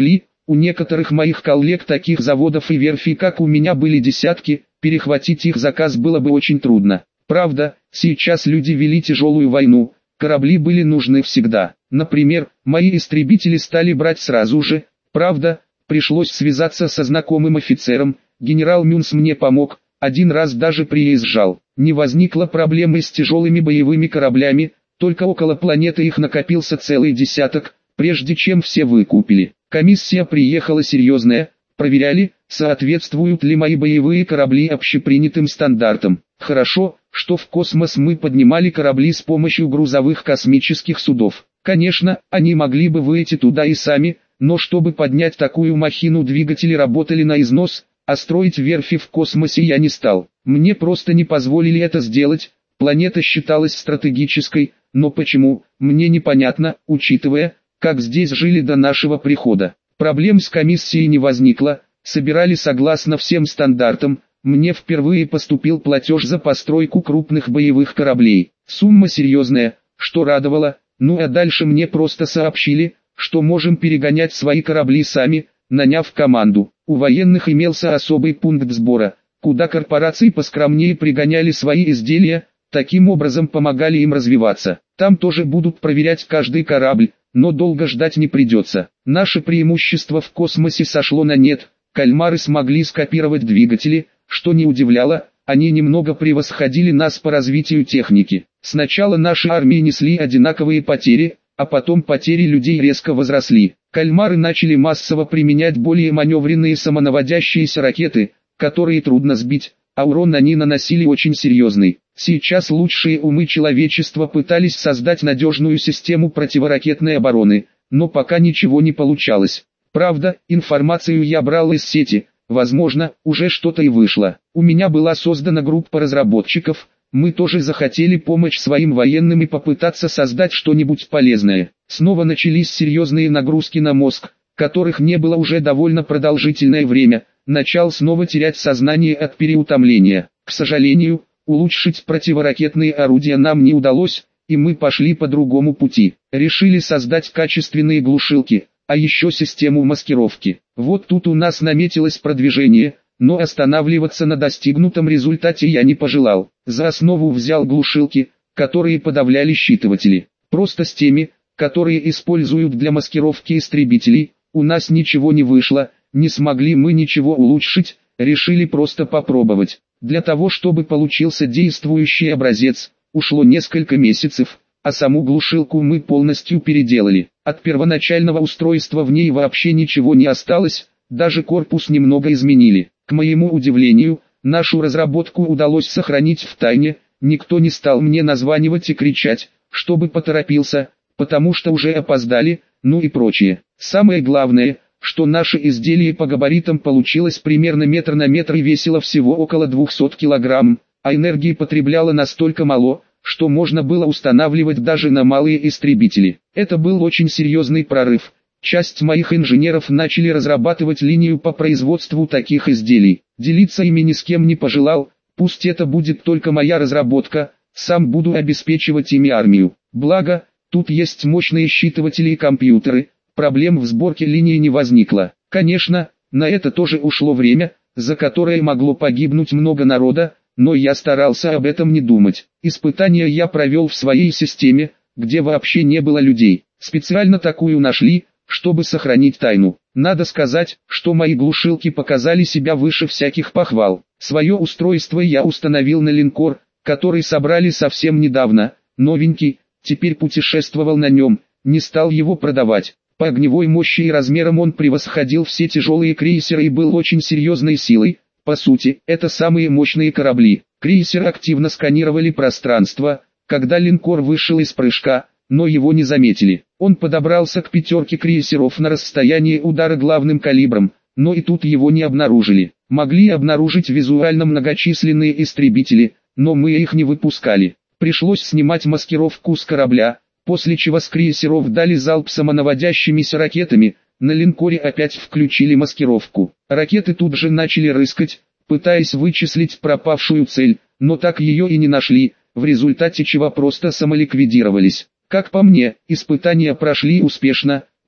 У некоторых моих коллег таких заводов и верфей, как у меня, были десятки, перехватить их заказ было бы очень трудно. Правда, сейчас люди вели тяжелую войну, корабли были нужны всегда. Например, мои истребители стали брать сразу же. Правда, пришлось связаться со знакомым офицером, генерал Мюнс мне помог, один раз даже приезжал. Не возникло проблемы с тяжелыми боевыми кораблями, только около планеты их накопился целый десяток, прежде чем все выкупили. Комиссия приехала серьезная, проверяли, соответствуют ли мои боевые корабли общепринятым стандартам. Хорошо, что в космос мы поднимали корабли с помощью грузовых космических судов. Конечно, они могли бы выйти туда и сами, но чтобы поднять такую махину, двигатели работали на износ, а строить верфи в космосе я не стал. Мне просто не позволили это сделать, планета считалась стратегической, но почему, мне непонятно, учитывая, как здесь жили до нашего прихода. Проблем с комиссией не возникло, собирали согласно всем стандартам, мне впервые поступил платеж за постройку крупных боевых кораблей. Сумма серьезная, что радовало, ну а дальше мне просто сообщили, что можем перегонять свои корабли сами, наняв команду. У военных имелся особый пункт сбора, куда корпорации поскромнее пригоняли свои изделия, таким образом помогали им развиваться. Там тоже будут проверять каждый корабль, но долго ждать не придется. Наше преимущество в космосе сошло на нет, кальмары смогли скопировать двигатели, что не удивляло, они немного превосходили нас по развитию техники. Сначала наши армии несли одинаковые потери, а потом потери людей резко возросли. Кальмары начали массово применять более маневренные самонаводящиеся ракеты, которые трудно сбить, а урон они наносили очень серьезный. Сейчас лучшие умы человечества пытались создать надежную систему противоракетной обороны, но пока ничего не получалось. Правда, информацию я брал из сети, возможно, уже что-то и вышло. У меня была создана группа разработчиков, мы тоже захотели помочь своим военным и попытаться создать что-нибудь полезное. Снова начались серьезные нагрузки на мозг, которых не было уже довольно продолжительное время, начал снова терять сознание от переутомления. К сожалению, улучшить противоракетные орудия нам не удалось, и мы пошли по другому пути. Решили создать качественные глушилки, а еще систему маскировки. Вот тут у нас наметилось продвижение, но останавливаться на достигнутом результате я не пожелал. За основу взял глушилки, которые подавляли считыватели. Просто с теми, которые используют для маскировки истребителей, у нас ничего не вышло, не смогли мы ничего улучшить, решили просто попробовать. Для того, чтобы получился действующий образец, ушло несколько месяцев, а саму глушилку мы полностью переделали. От первоначального устройства в ней вообще ничего не осталось, даже корпус немного изменили. К моему удивлению, нашу разработку удалось сохранить в тайне, никто не стал мне названивать и кричать, чтобы поторопился, потому что уже опоздали, ну и прочее. Самое главное, что наше изделие по габаритам получилось примерно метр на метр и весило всего около 200 килограмм, а энергии потребляло настолько мало, что можно было устанавливать даже на малые истребители. Это был очень серьезный прорыв. Часть моих инженеров начали разрабатывать линию по производству таких изделий. Делиться ими ни с кем не пожелал, пусть это будет только моя разработка, сам буду обеспечивать ими армию. Благо, тут есть мощные считыватели и компьютеры, проблем в сборке линии не возникло. Конечно, на это тоже ушло время, за которое могло погибнуть много народа, но я старался об этом не думать. Испытания я провел в своей системе, где вообще не было людей. Специально такую нашли, чтобы сохранить тайну. Надо сказать, что мои глушилки показали себя выше всяких похвал. Свое устройство я установил на линкор, который собрали совсем недавно, новенький, теперь путешествовал на нем, не стал его продавать. По огневой мощи и размерам он превосходил все тяжелые крейсеры и был очень серьезной силой. По сути, это самые мощные корабли. Крейсеры активно сканировали пространство, когда линкор вышел из прыжка, но его не заметили. Он подобрался к пятерке крейсеров на расстоянии удара главным калибром, но и тут его не обнаружили. Могли обнаружить визуально многочисленные истребители, но мы их не выпускали. Пришлось снимать маскировку с корабля, после чего с крейсеров дали залп самонаводящимися ракетами, на линкоре опять включили маскировку. Ракеты тут же начали рыскать, пытаясь вычислить пропавшую цель, но так ее и не нашли, в результате чего просто самоликвидировались. Как по мне, испытания прошли успешно,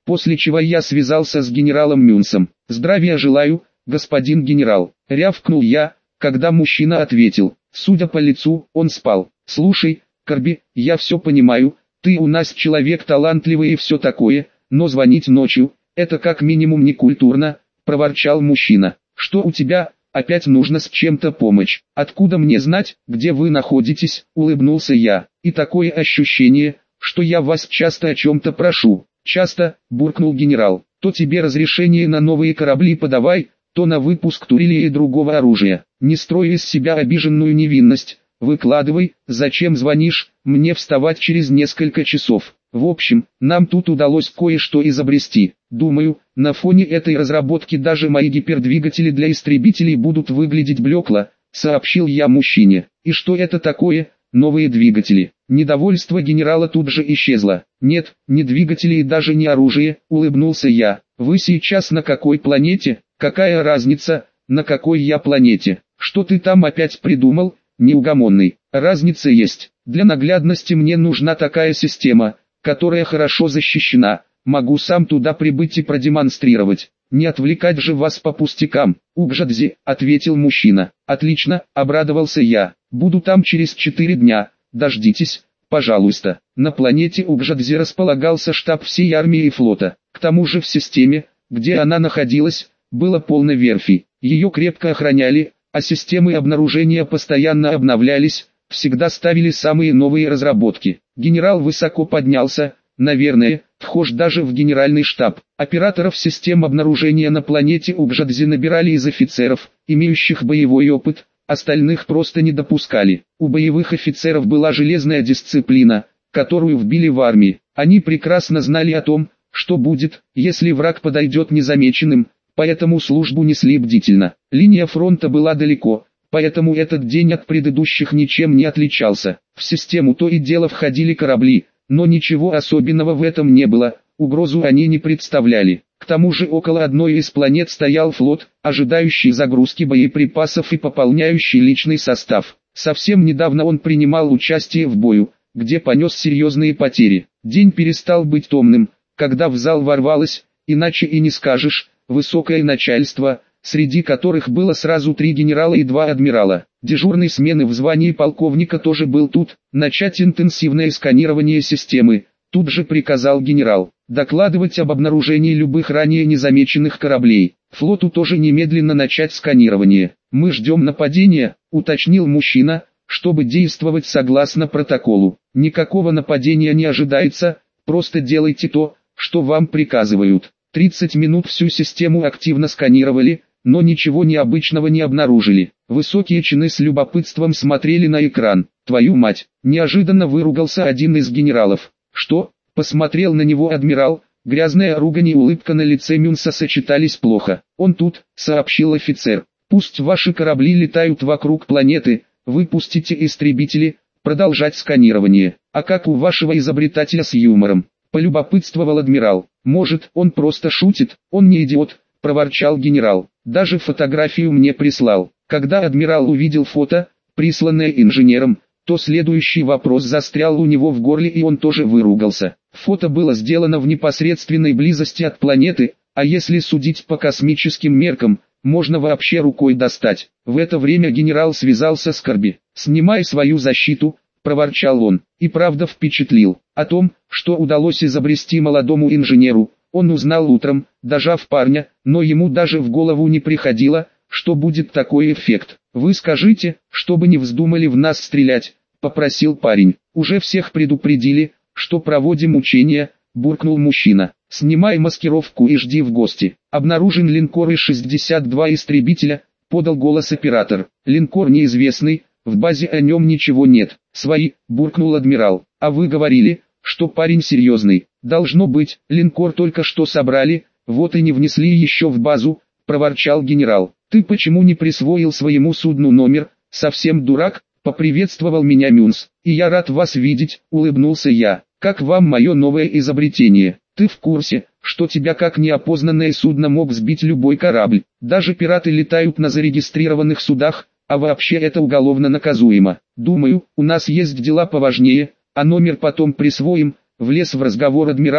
после чего я связался с генералом Мюнсом. «Здравия желаю, господин генерал», — рявкнул я, когда мужчина ответил. Судя по лицу, он спал. «Слушай, Корби, я все понимаю, ты у нас человек талантливый и все такое, но звонить ночью, это как минимум некультурно», — проворчал мужчина. «Что у тебя, опять нужно с чем-то помочь? Откуда мне знать, где вы находитесь?» — улыбнулся я. «И такое ощущение, что я вас часто о чем-то прошу». «Часто», — буркнул генерал, — «то тебе разрешение на новые корабли подавай, то на выпуск турели и другого оружия. Не строй из себя обиженную невинность, выкладывай, зачем звонишь, мне вставать через несколько часов. В общем, нам тут удалось кое-что изобрести. Думаю, на фоне этой разработки даже мои гипердвигатели для истребителей будут выглядеть блекло», — сообщил я мужчине. «И что это такое, новые двигатели?» Недовольство генерала тут же исчезло. «Нет, не двигатели и даже не оружие», — улыбнулся я. «Вы сейчас на какой планете?» «Какая разница, на какой я планете? Что ты там опять придумал, неугомонный?» «Разница есть. Для наглядности мне нужна такая система, которая хорошо защищена. Могу сам туда прибыть и продемонстрировать. Не отвлекать же вас по пустякам». «Угжадзи», — ответил мужчина. «Отлично», — обрадовался я. «Буду там через 4 дня. Дождитесь, пожалуйста». На планете Угжадзи располагался штаб всей армии и флота. К тому же в системе, где она находилась, было полно верфей. Ее крепко охраняли, а системы обнаружения постоянно обновлялись, всегда ставили самые новые разработки. Генерал высоко поднялся, наверное, вхож даже в генеральный штаб. Операторов систем обнаружения на планете Угжадзи набирали из офицеров, имеющих боевой опыт, остальных просто не допускали. У боевых офицеров была железная дисциплина, которую вбили в армии. Они прекрасно знали о том, что будет, если враг подойдет незамеченным, поэтому службу несли бдительно. Линия фронта была далеко, поэтому этот день от предыдущих ничем не отличался. В систему то и дело входили корабли, но ничего особенного в этом не было, угрозу они не представляли. К тому же около одной из планет стоял флот, ожидающий загрузки боеприпасов и пополняющий личный состав. Совсем недавно он принимал участие в бою, где понес серьезные потери. День перестал быть томным, когда в зал ворвалось, иначе и не скажешь, высокое начальство, среди которых было сразу 3 генерала и 2 адмирала. Дежурный смены в звании полковника тоже был тут. «Начать интенсивное сканирование системы», — тут же приказал генерал. «Докладывать об обнаружении любых ранее незамеченных кораблей. Флоту тоже немедленно начать сканирование. Мы ждем нападения», — уточнил мужчина, чтобы действовать согласно протоколу. «Никакого нападения не ожидается, просто делайте то, что вам приказывают». 30 минут всю систему активно сканировали, но ничего необычного не обнаружили. Высокие чины с любопытством смотрели на экран. «Твою мать!» – неожиданно выругался один из генералов. «Что?» – посмотрел на него адмирал. Грязная ругань и улыбка на лице Мюнса сочетались плохо. «Он тут», – сообщил офицер. «Пусть ваши корабли летают вокруг планеты, выпустите истребители, продолжать сканирование. А как у вашего изобретателя с юмором?» – полюбопытствовал адмирал. «Может, он просто шутит, он не идиот», – проворчал генерал. «Даже фотографию мне прислал». Когда адмирал увидел фото, присланное инженером, то следующий вопрос застрял у него в горле и он тоже выругался. Фото было сделано в непосредственной близости от планеты, а если судить по космическим меркам, можно вообще рукой достать. В это время генерал связался с Корби. «Снимай свою защиту», – проворчал он, и правда впечатлил. О том, что удалось изобрести молодому инженеру, он узнал утром, дожав парня, но ему даже в голову не приходило, что будет такой эффект. «Вы скажите, чтобы не вздумали в нас стрелять», — попросил парень. «Уже всех предупредили, что проводим учения», — буркнул мужчина. «Снимай маскировку и жди в гости. Обнаружен линкор И-62 истребителя», — подал голос оператор. «Линкор неизвестный, в базе о нем ничего нет». «Свои», — буркнул адмирал. «А вы говорили, что парень серьезный». «Должно быть, линкор только что собрали, вот и не внесли еще в базу», — проворчал генерал. «Ты почему не присвоил своему судну номер, совсем дурак?» — поприветствовал меня Мюнс. «И я рад вас видеть», — улыбнулся я. «Как вам мое новое изобретение? Ты в курсе, что тебя как неопознанное судно мог сбить любой корабль? Даже пираты летают на зарегистрированных судах, а вообще это уголовно наказуемо. Думаю, у нас есть дела поважнее, а номер потом присвоим», — влез в разговор адмирал,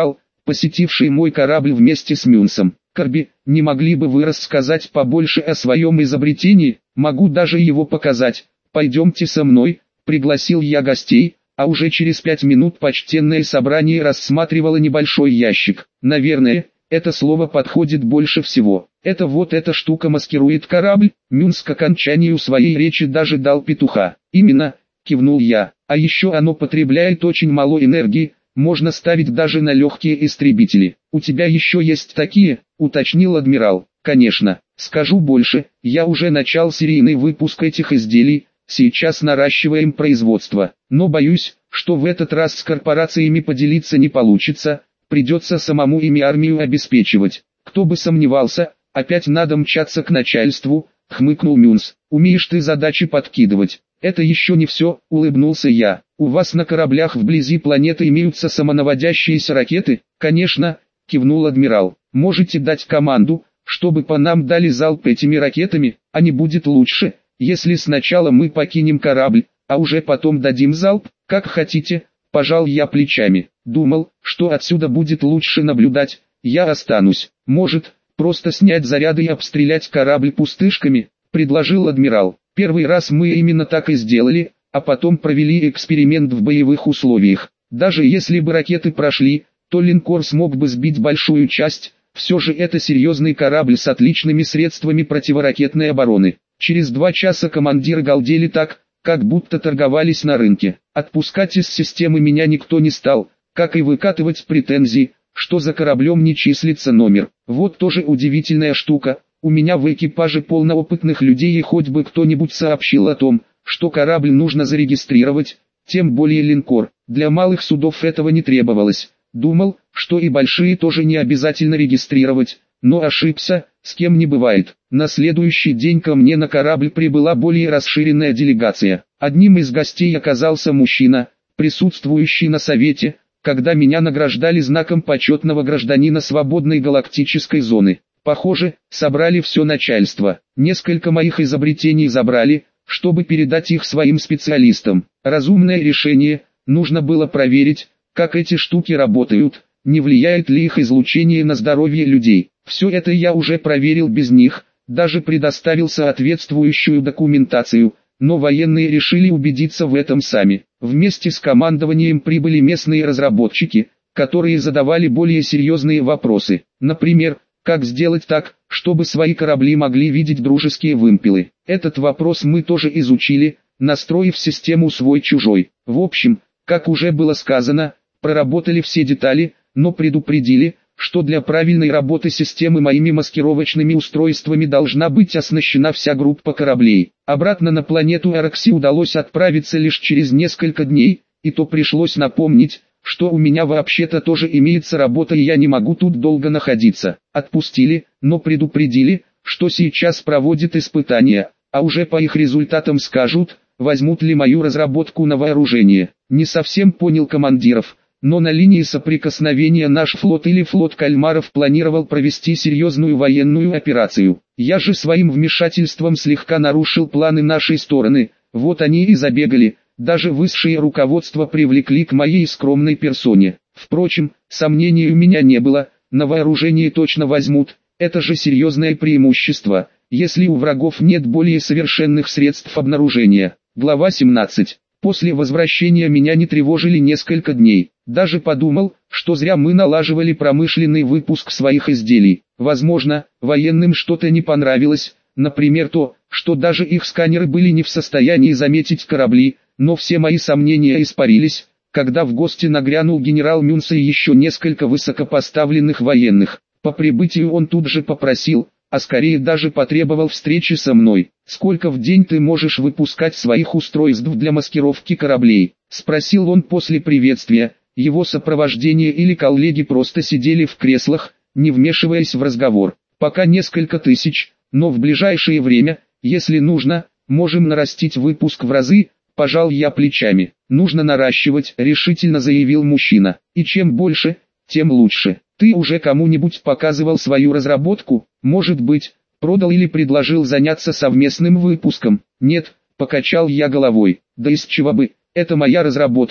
посетивший мой корабль вместе с Мюнсом. Корби, не могли бы вы рассказать побольше о своем изобретении? Могу даже его показать. Пойдемте со мной, пригласил я гостей, а уже через 5 минут почтенное собрание рассматривало небольшой ящик. Наверное, это слово подходит больше всего. Это вот эта штука маскирует корабль. Мюнс к окончанию своей речи даже дал петуха. Именно, кивнул я. А еще оно потребляет очень мало энергии, можно ставить даже на легкие истребители. У тебя еще есть такие, уточнил адмирал. Конечно, скажу больше, я уже начал серийный выпуск этих изделий, сейчас наращиваем производство. Но боюсь, что в этот раз с корпорациями поделиться не получится, придется самому ими армию обеспечивать. Кто бы сомневался, опять надо мчаться к начальству, хмыкнул Мюнс. Умеешь ты задачи подкидывать. Это еще не все, улыбнулся я. У вас на кораблях вблизи планеты имеются самонаводящиеся ракеты? Конечно, кивнул адмирал. Можете дать команду, чтобы по нам дали залп этими ракетами, а не будет лучше, если сначала мы покинем корабль, а уже потом дадим залп? Как хотите, пожал я плечами. Думал, что отсюда будет лучше наблюдать, я останусь. Может, просто снять заряды и обстрелять корабль пустышками, предложил адмирал. Первый раз мы именно так и сделали, а потом провели эксперимент в боевых условиях. Даже если бы ракеты прошли, то линкор смог бы сбить большую часть, все же это серьезный корабль с отличными средствами противоракетной обороны. Через 2 часа командиры галдели так, как будто торговались на рынке. Отпускать из системы меня никто не стал, как и выкатывать претензии, что за кораблем не числится номер. Вот тоже удивительная штука. У меня в экипаже полно опытных людей, и хоть бы кто-нибудь сообщил о том, что корабль нужно зарегистрировать, тем более линкор. Для малых судов этого не требовалось. Думал, что и большие тоже не обязательно регистрировать, но ошибся, с кем не бывает. На следующий день ко мне на корабль прибыла более расширенная делегация. Одним из гостей оказался мужчина, присутствующий на совете, когда меня награждали знаком почетного гражданина свободной галактической зоны. Похоже, собрали все начальство. Несколько моих изобретений забрали, чтобы передать их своим специалистам. Разумное решение, нужно было проверить, как эти штуки работают, не влияет ли их излучение на здоровье людей. Все это я уже проверил без них, даже предоставил соответствующую документацию, но военные решили убедиться в этом сами. Вместе с командованием прибыли местные разработчики, которые задавали более серьезные вопросы. Например, как сделать так, чтобы свои корабли могли видеть дружеские вымпелы? Этот вопрос мы тоже изучили, настроив систему свой-чужой. В общем, как уже было сказано, проработали все детали, но предупредили, что для правильной работы системы моими маскировочными устройствами должна быть оснащена вся группа кораблей. Обратно на планету Аракси удалось отправиться лишь через несколько дней, и то пришлось напомнить, что у меня вообще-то тоже имеется работа и я не могу тут долго находиться. Отпустили, но предупредили, что сейчас проводят испытания, а уже по их результатам скажут, возьмут ли мою разработку на вооружение. Не совсем понял командиров, но на линии соприкосновения наш флот или флот кальмаров планировал провести серьезную военную операцию. Я же своим вмешательством слегка нарушил планы нашей стороны, вот они и забегали. Даже высшее руководство привлекли к моей скромной персоне. Впрочем, сомнений у меня не было, на вооружение точно возьмут, это же серьезное преимущество, если у врагов нет более совершенных средств обнаружения. Глава 17. После возвращения меня не тревожили несколько дней. Даже подумал, что зря мы налаживали промышленный выпуск своих изделий. Возможно, военным что-то не понравилось, например то, что даже их сканеры были не в состоянии заметить корабли, но все мои сомнения испарились, когда в гости нагрянул генерал Мюнс и еще несколько высокопоставленных военных. По прибытию он тут же попросил, а скорее даже потребовал встречи со мной. «Сколько в день ты можешь выпускать своих устройств для маскировки кораблей?» — спросил он после приветствия. Его сопровождение или коллеги просто сидели в креслах, не вмешиваясь в разговор. «Пока несколько тысяч, но в ближайшее время, если нужно, можем нарастить выпуск в разы», — пожал я плечами. «Нужно наращивать», — решительно заявил мужчина. «И чем больше, тем лучше. Ты уже кому-нибудь показывал свою разработку? Может быть, продал или предложил заняться совместным выпуском?» «Нет», — покачал я головой. «Да из чего бы, это моя разработка,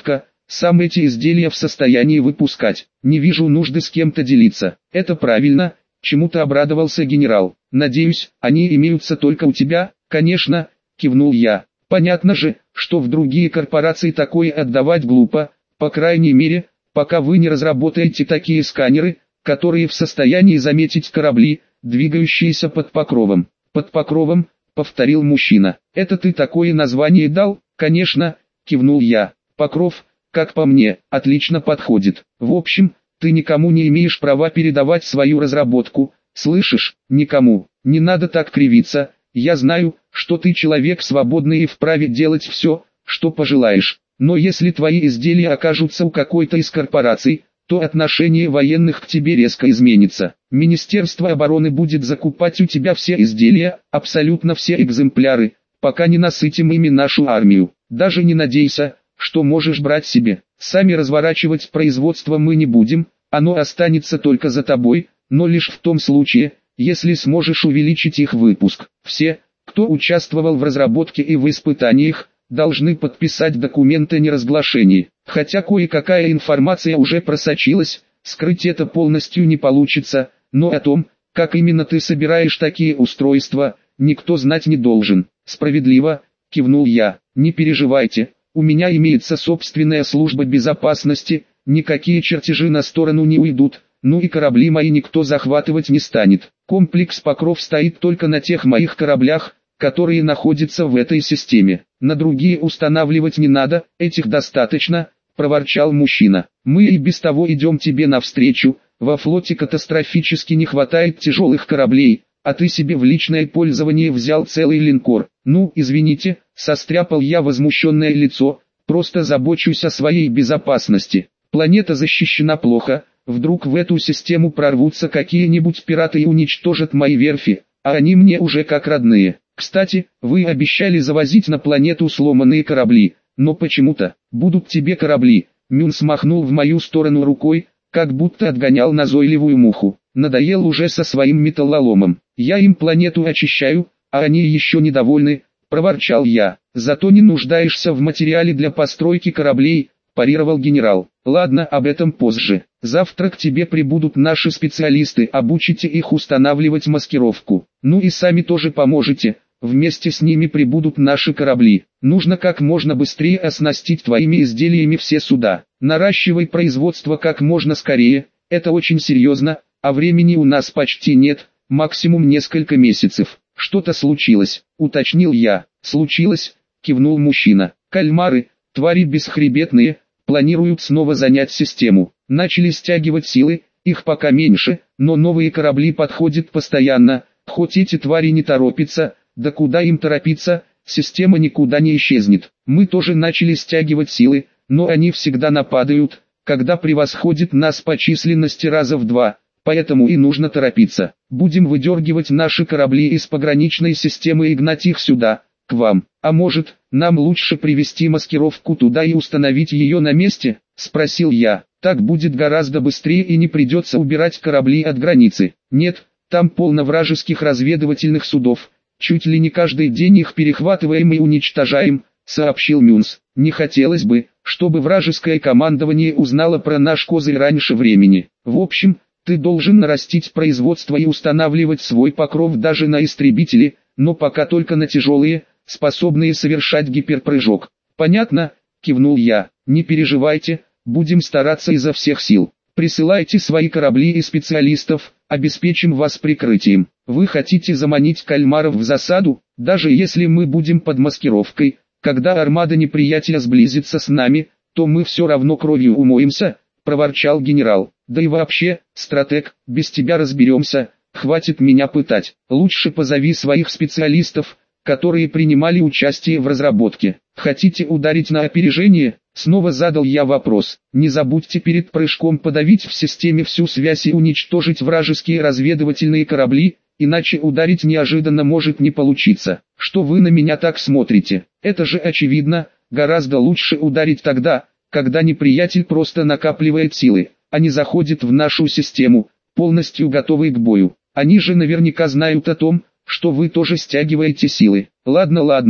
сам эти изделия в состоянии выпускать. Не вижу нужды с кем-то делиться. Это правильно, чему-то обрадовался генерал. Надеюсь, они имеются только у тебя? Конечно, кивнул я. Понятно же, что в другие корпорации такое отдавать глупо, по крайней мере, пока вы не разработаете такие сканеры, которые в состоянии заметить корабли, двигающиеся под покровом. Под покровом, повторил мужчина. Это ты такое название дал? Конечно, кивнул я. Покров, как по мне, отлично подходит. В общем, ты никому не имеешь права передавать свою разработку, слышишь? Никому. Не надо так кривиться. Я знаю, что ты человек свободный и вправе делать все, что пожелаешь. Но если твои изделия окажутся у какой-то из корпораций, то отношение военных к тебе резко изменится. Министерство обороны будет закупать у тебя все изделия, абсолютно все экземпляры, пока не насытим ими нашу армию. Даже не надейся, что можешь брать себе. Сами разворачивать производство мы не будем, оно останется только за тобой, но лишь в том случае, если сможешь увеличить их выпуск. Все, кто участвовал в разработке и в испытаниях, должны подписать документы о неразглашении. Хотя кое-какая информация уже просочилась, скрыть это полностью не получится, но о том, как именно ты собираешь такие устройства, никто знать не должен. Справедливо, кивнул я. Не переживайте, у меня имеется собственная служба безопасности, никакие чертежи на сторону не уйдут, ну и корабли мои никто захватывать не станет. Комплекс Покров стоит только на тех моих кораблях, которые находятся в этой системе. На другие устанавливать не надо, этих достаточно, проворчал мужчина. Мы и без того идем тебе навстречу, во флоте катастрофически не хватает тяжелых кораблей, а ты себе в личное пользование взял целый линкор. Ну, извините, состряпал я возмущенное лицо, просто забочусь о своей безопасности. Планета защищена плохо, вдруг в эту систему прорвутся какие-нибудь пираты и уничтожат мои верфи, а они мне уже как родные. Кстати, вы обещали завозить на планету сломанные корабли, но почему-то, будут тебе корабли. Мюнс махнул в мою сторону рукой, как будто отгонял назойливую муху. Надоел уже со своим металлоломом. Я им планету очищаю, а они еще недовольны, проворчал я. Зато не нуждаешься в материале для постройки кораблей, парировал генерал. Ладно, об этом позже. Завтра к тебе прибудут наши специалисты, обучите их устанавливать маскировку. Ну и сами тоже поможете. Вместе с ними прибудут наши корабли. Нужно как можно быстрее оснастить твоими изделиями все суда. Наращивай производство как можно скорее, это очень серьезно, а времени у нас почти нет, максимум несколько месяцев. Что-то случилось, уточнил я. Случилось, кивнул мужчина. Кальмары, твари бесхребетные, планируют снова занять систему. Начали стягивать силы, их пока меньше, но новые корабли подходят постоянно, хоть эти твари не торопятся. Да куда им торопиться, система никуда не исчезнет. Мы тоже начали стягивать силы, но они всегда нападают, когда превосходят нас по численности раза в 2, поэтому и нужно торопиться. Будем выдергивать наши корабли из пограничной системы и гнать их сюда, к вам. А может, нам лучше привести маскировку туда и установить ее на месте? Спросил я. Так будет гораздо быстрее и не придется убирать корабли от границы. Нет, там полно вражеских разведывательных судов. Чуть ли не каждый день их перехватываем и уничтожаем, сообщил Мюнс. Не хотелось бы, чтобы вражеское командование узнало про наш козырь раньше времени. В общем, ты должен нарастить производство и устанавливать свой покров даже на истребители, но пока только на тяжелые, способные совершать гиперпрыжок. Понятно, кивнул я. Не переживайте, будем стараться изо всех сил. Присылайте свои корабли и специалистов, обеспечим вас прикрытием. Вы хотите заманить кальмаров в засаду, даже если мы будем под маскировкой, когда армада неприятеля сблизится с нами, то мы все равно кровью умоемся, проворчал генерал. Да и вообще, стратег, без тебя разберемся, хватит меня пытать. Лучше позови своих специалистов, которые принимали участие в разработке. Хотите ударить на опережение? Снова задал я вопрос. Не забудьте перед прыжком подавить в системе всю связь и уничтожить вражеские разведывательные корабли, иначе ударить неожиданно может не получиться. Что вы на меня так смотрите? Это же очевидно, гораздо лучше ударить тогда, когда неприятель просто накапливает силы, а не заходит в нашу систему, полностью готовый к бою. Они же наверняка знают о том, что вы тоже стягиваете силы. Ладно,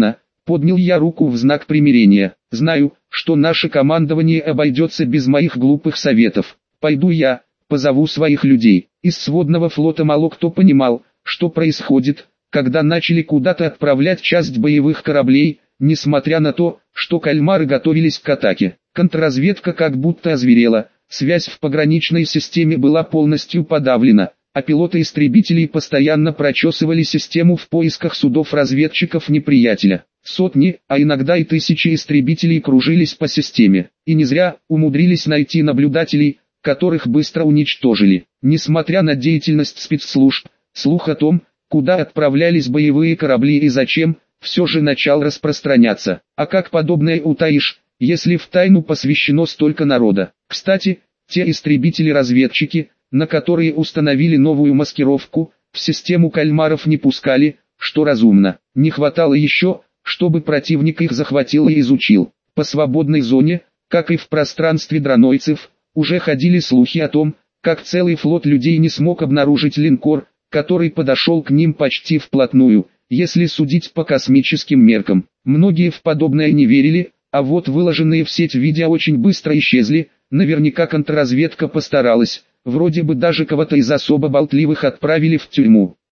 Поднял я руку в знак примирения. Знаю, что наше командование обойдется без моих глупых советов. Пойду я, позову своих людей. Из сводного флота мало кто понимал, что происходит, когда начали куда-то отправлять часть боевых кораблей, несмотря на то, что кальмары готовились к атаке. Контрразведка как будто озверела, связь в пограничной системе была полностью подавлена, а пилоты истребителей постоянно прочесывали систему в поисках судов-разведчиков неприятеля. Сотни, а иногда и тысячи истребителей кружились по системе, и не зря умудрились найти наблюдателей, которых быстро уничтожили. Несмотря на деятельность спецслужб, слух о том, куда отправлялись боевые корабли и зачем, все же начал распространяться. А как подобное утаишь, если в тайну посвящено столько народа? Кстати, те истребители-разведчики, на которые установили новую маскировку, в систему кальмаров не пускали, что разумно. Не хватало еще, чтобы противник их захватил и изучил. По свободной зоне, как и в пространстве дронойцев, уже ходили слухи о том, как целый флот людей не смог обнаружить линкор, который подошел к ним почти вплотную, если судить по космическим меркам. Многие в подобное не верили, а вот выложенные в сеть видео очень быстро исчезли, наверняка контрразведка постаралась, вроде бы даже кого-то из особо болтливых отправили в тюрьму.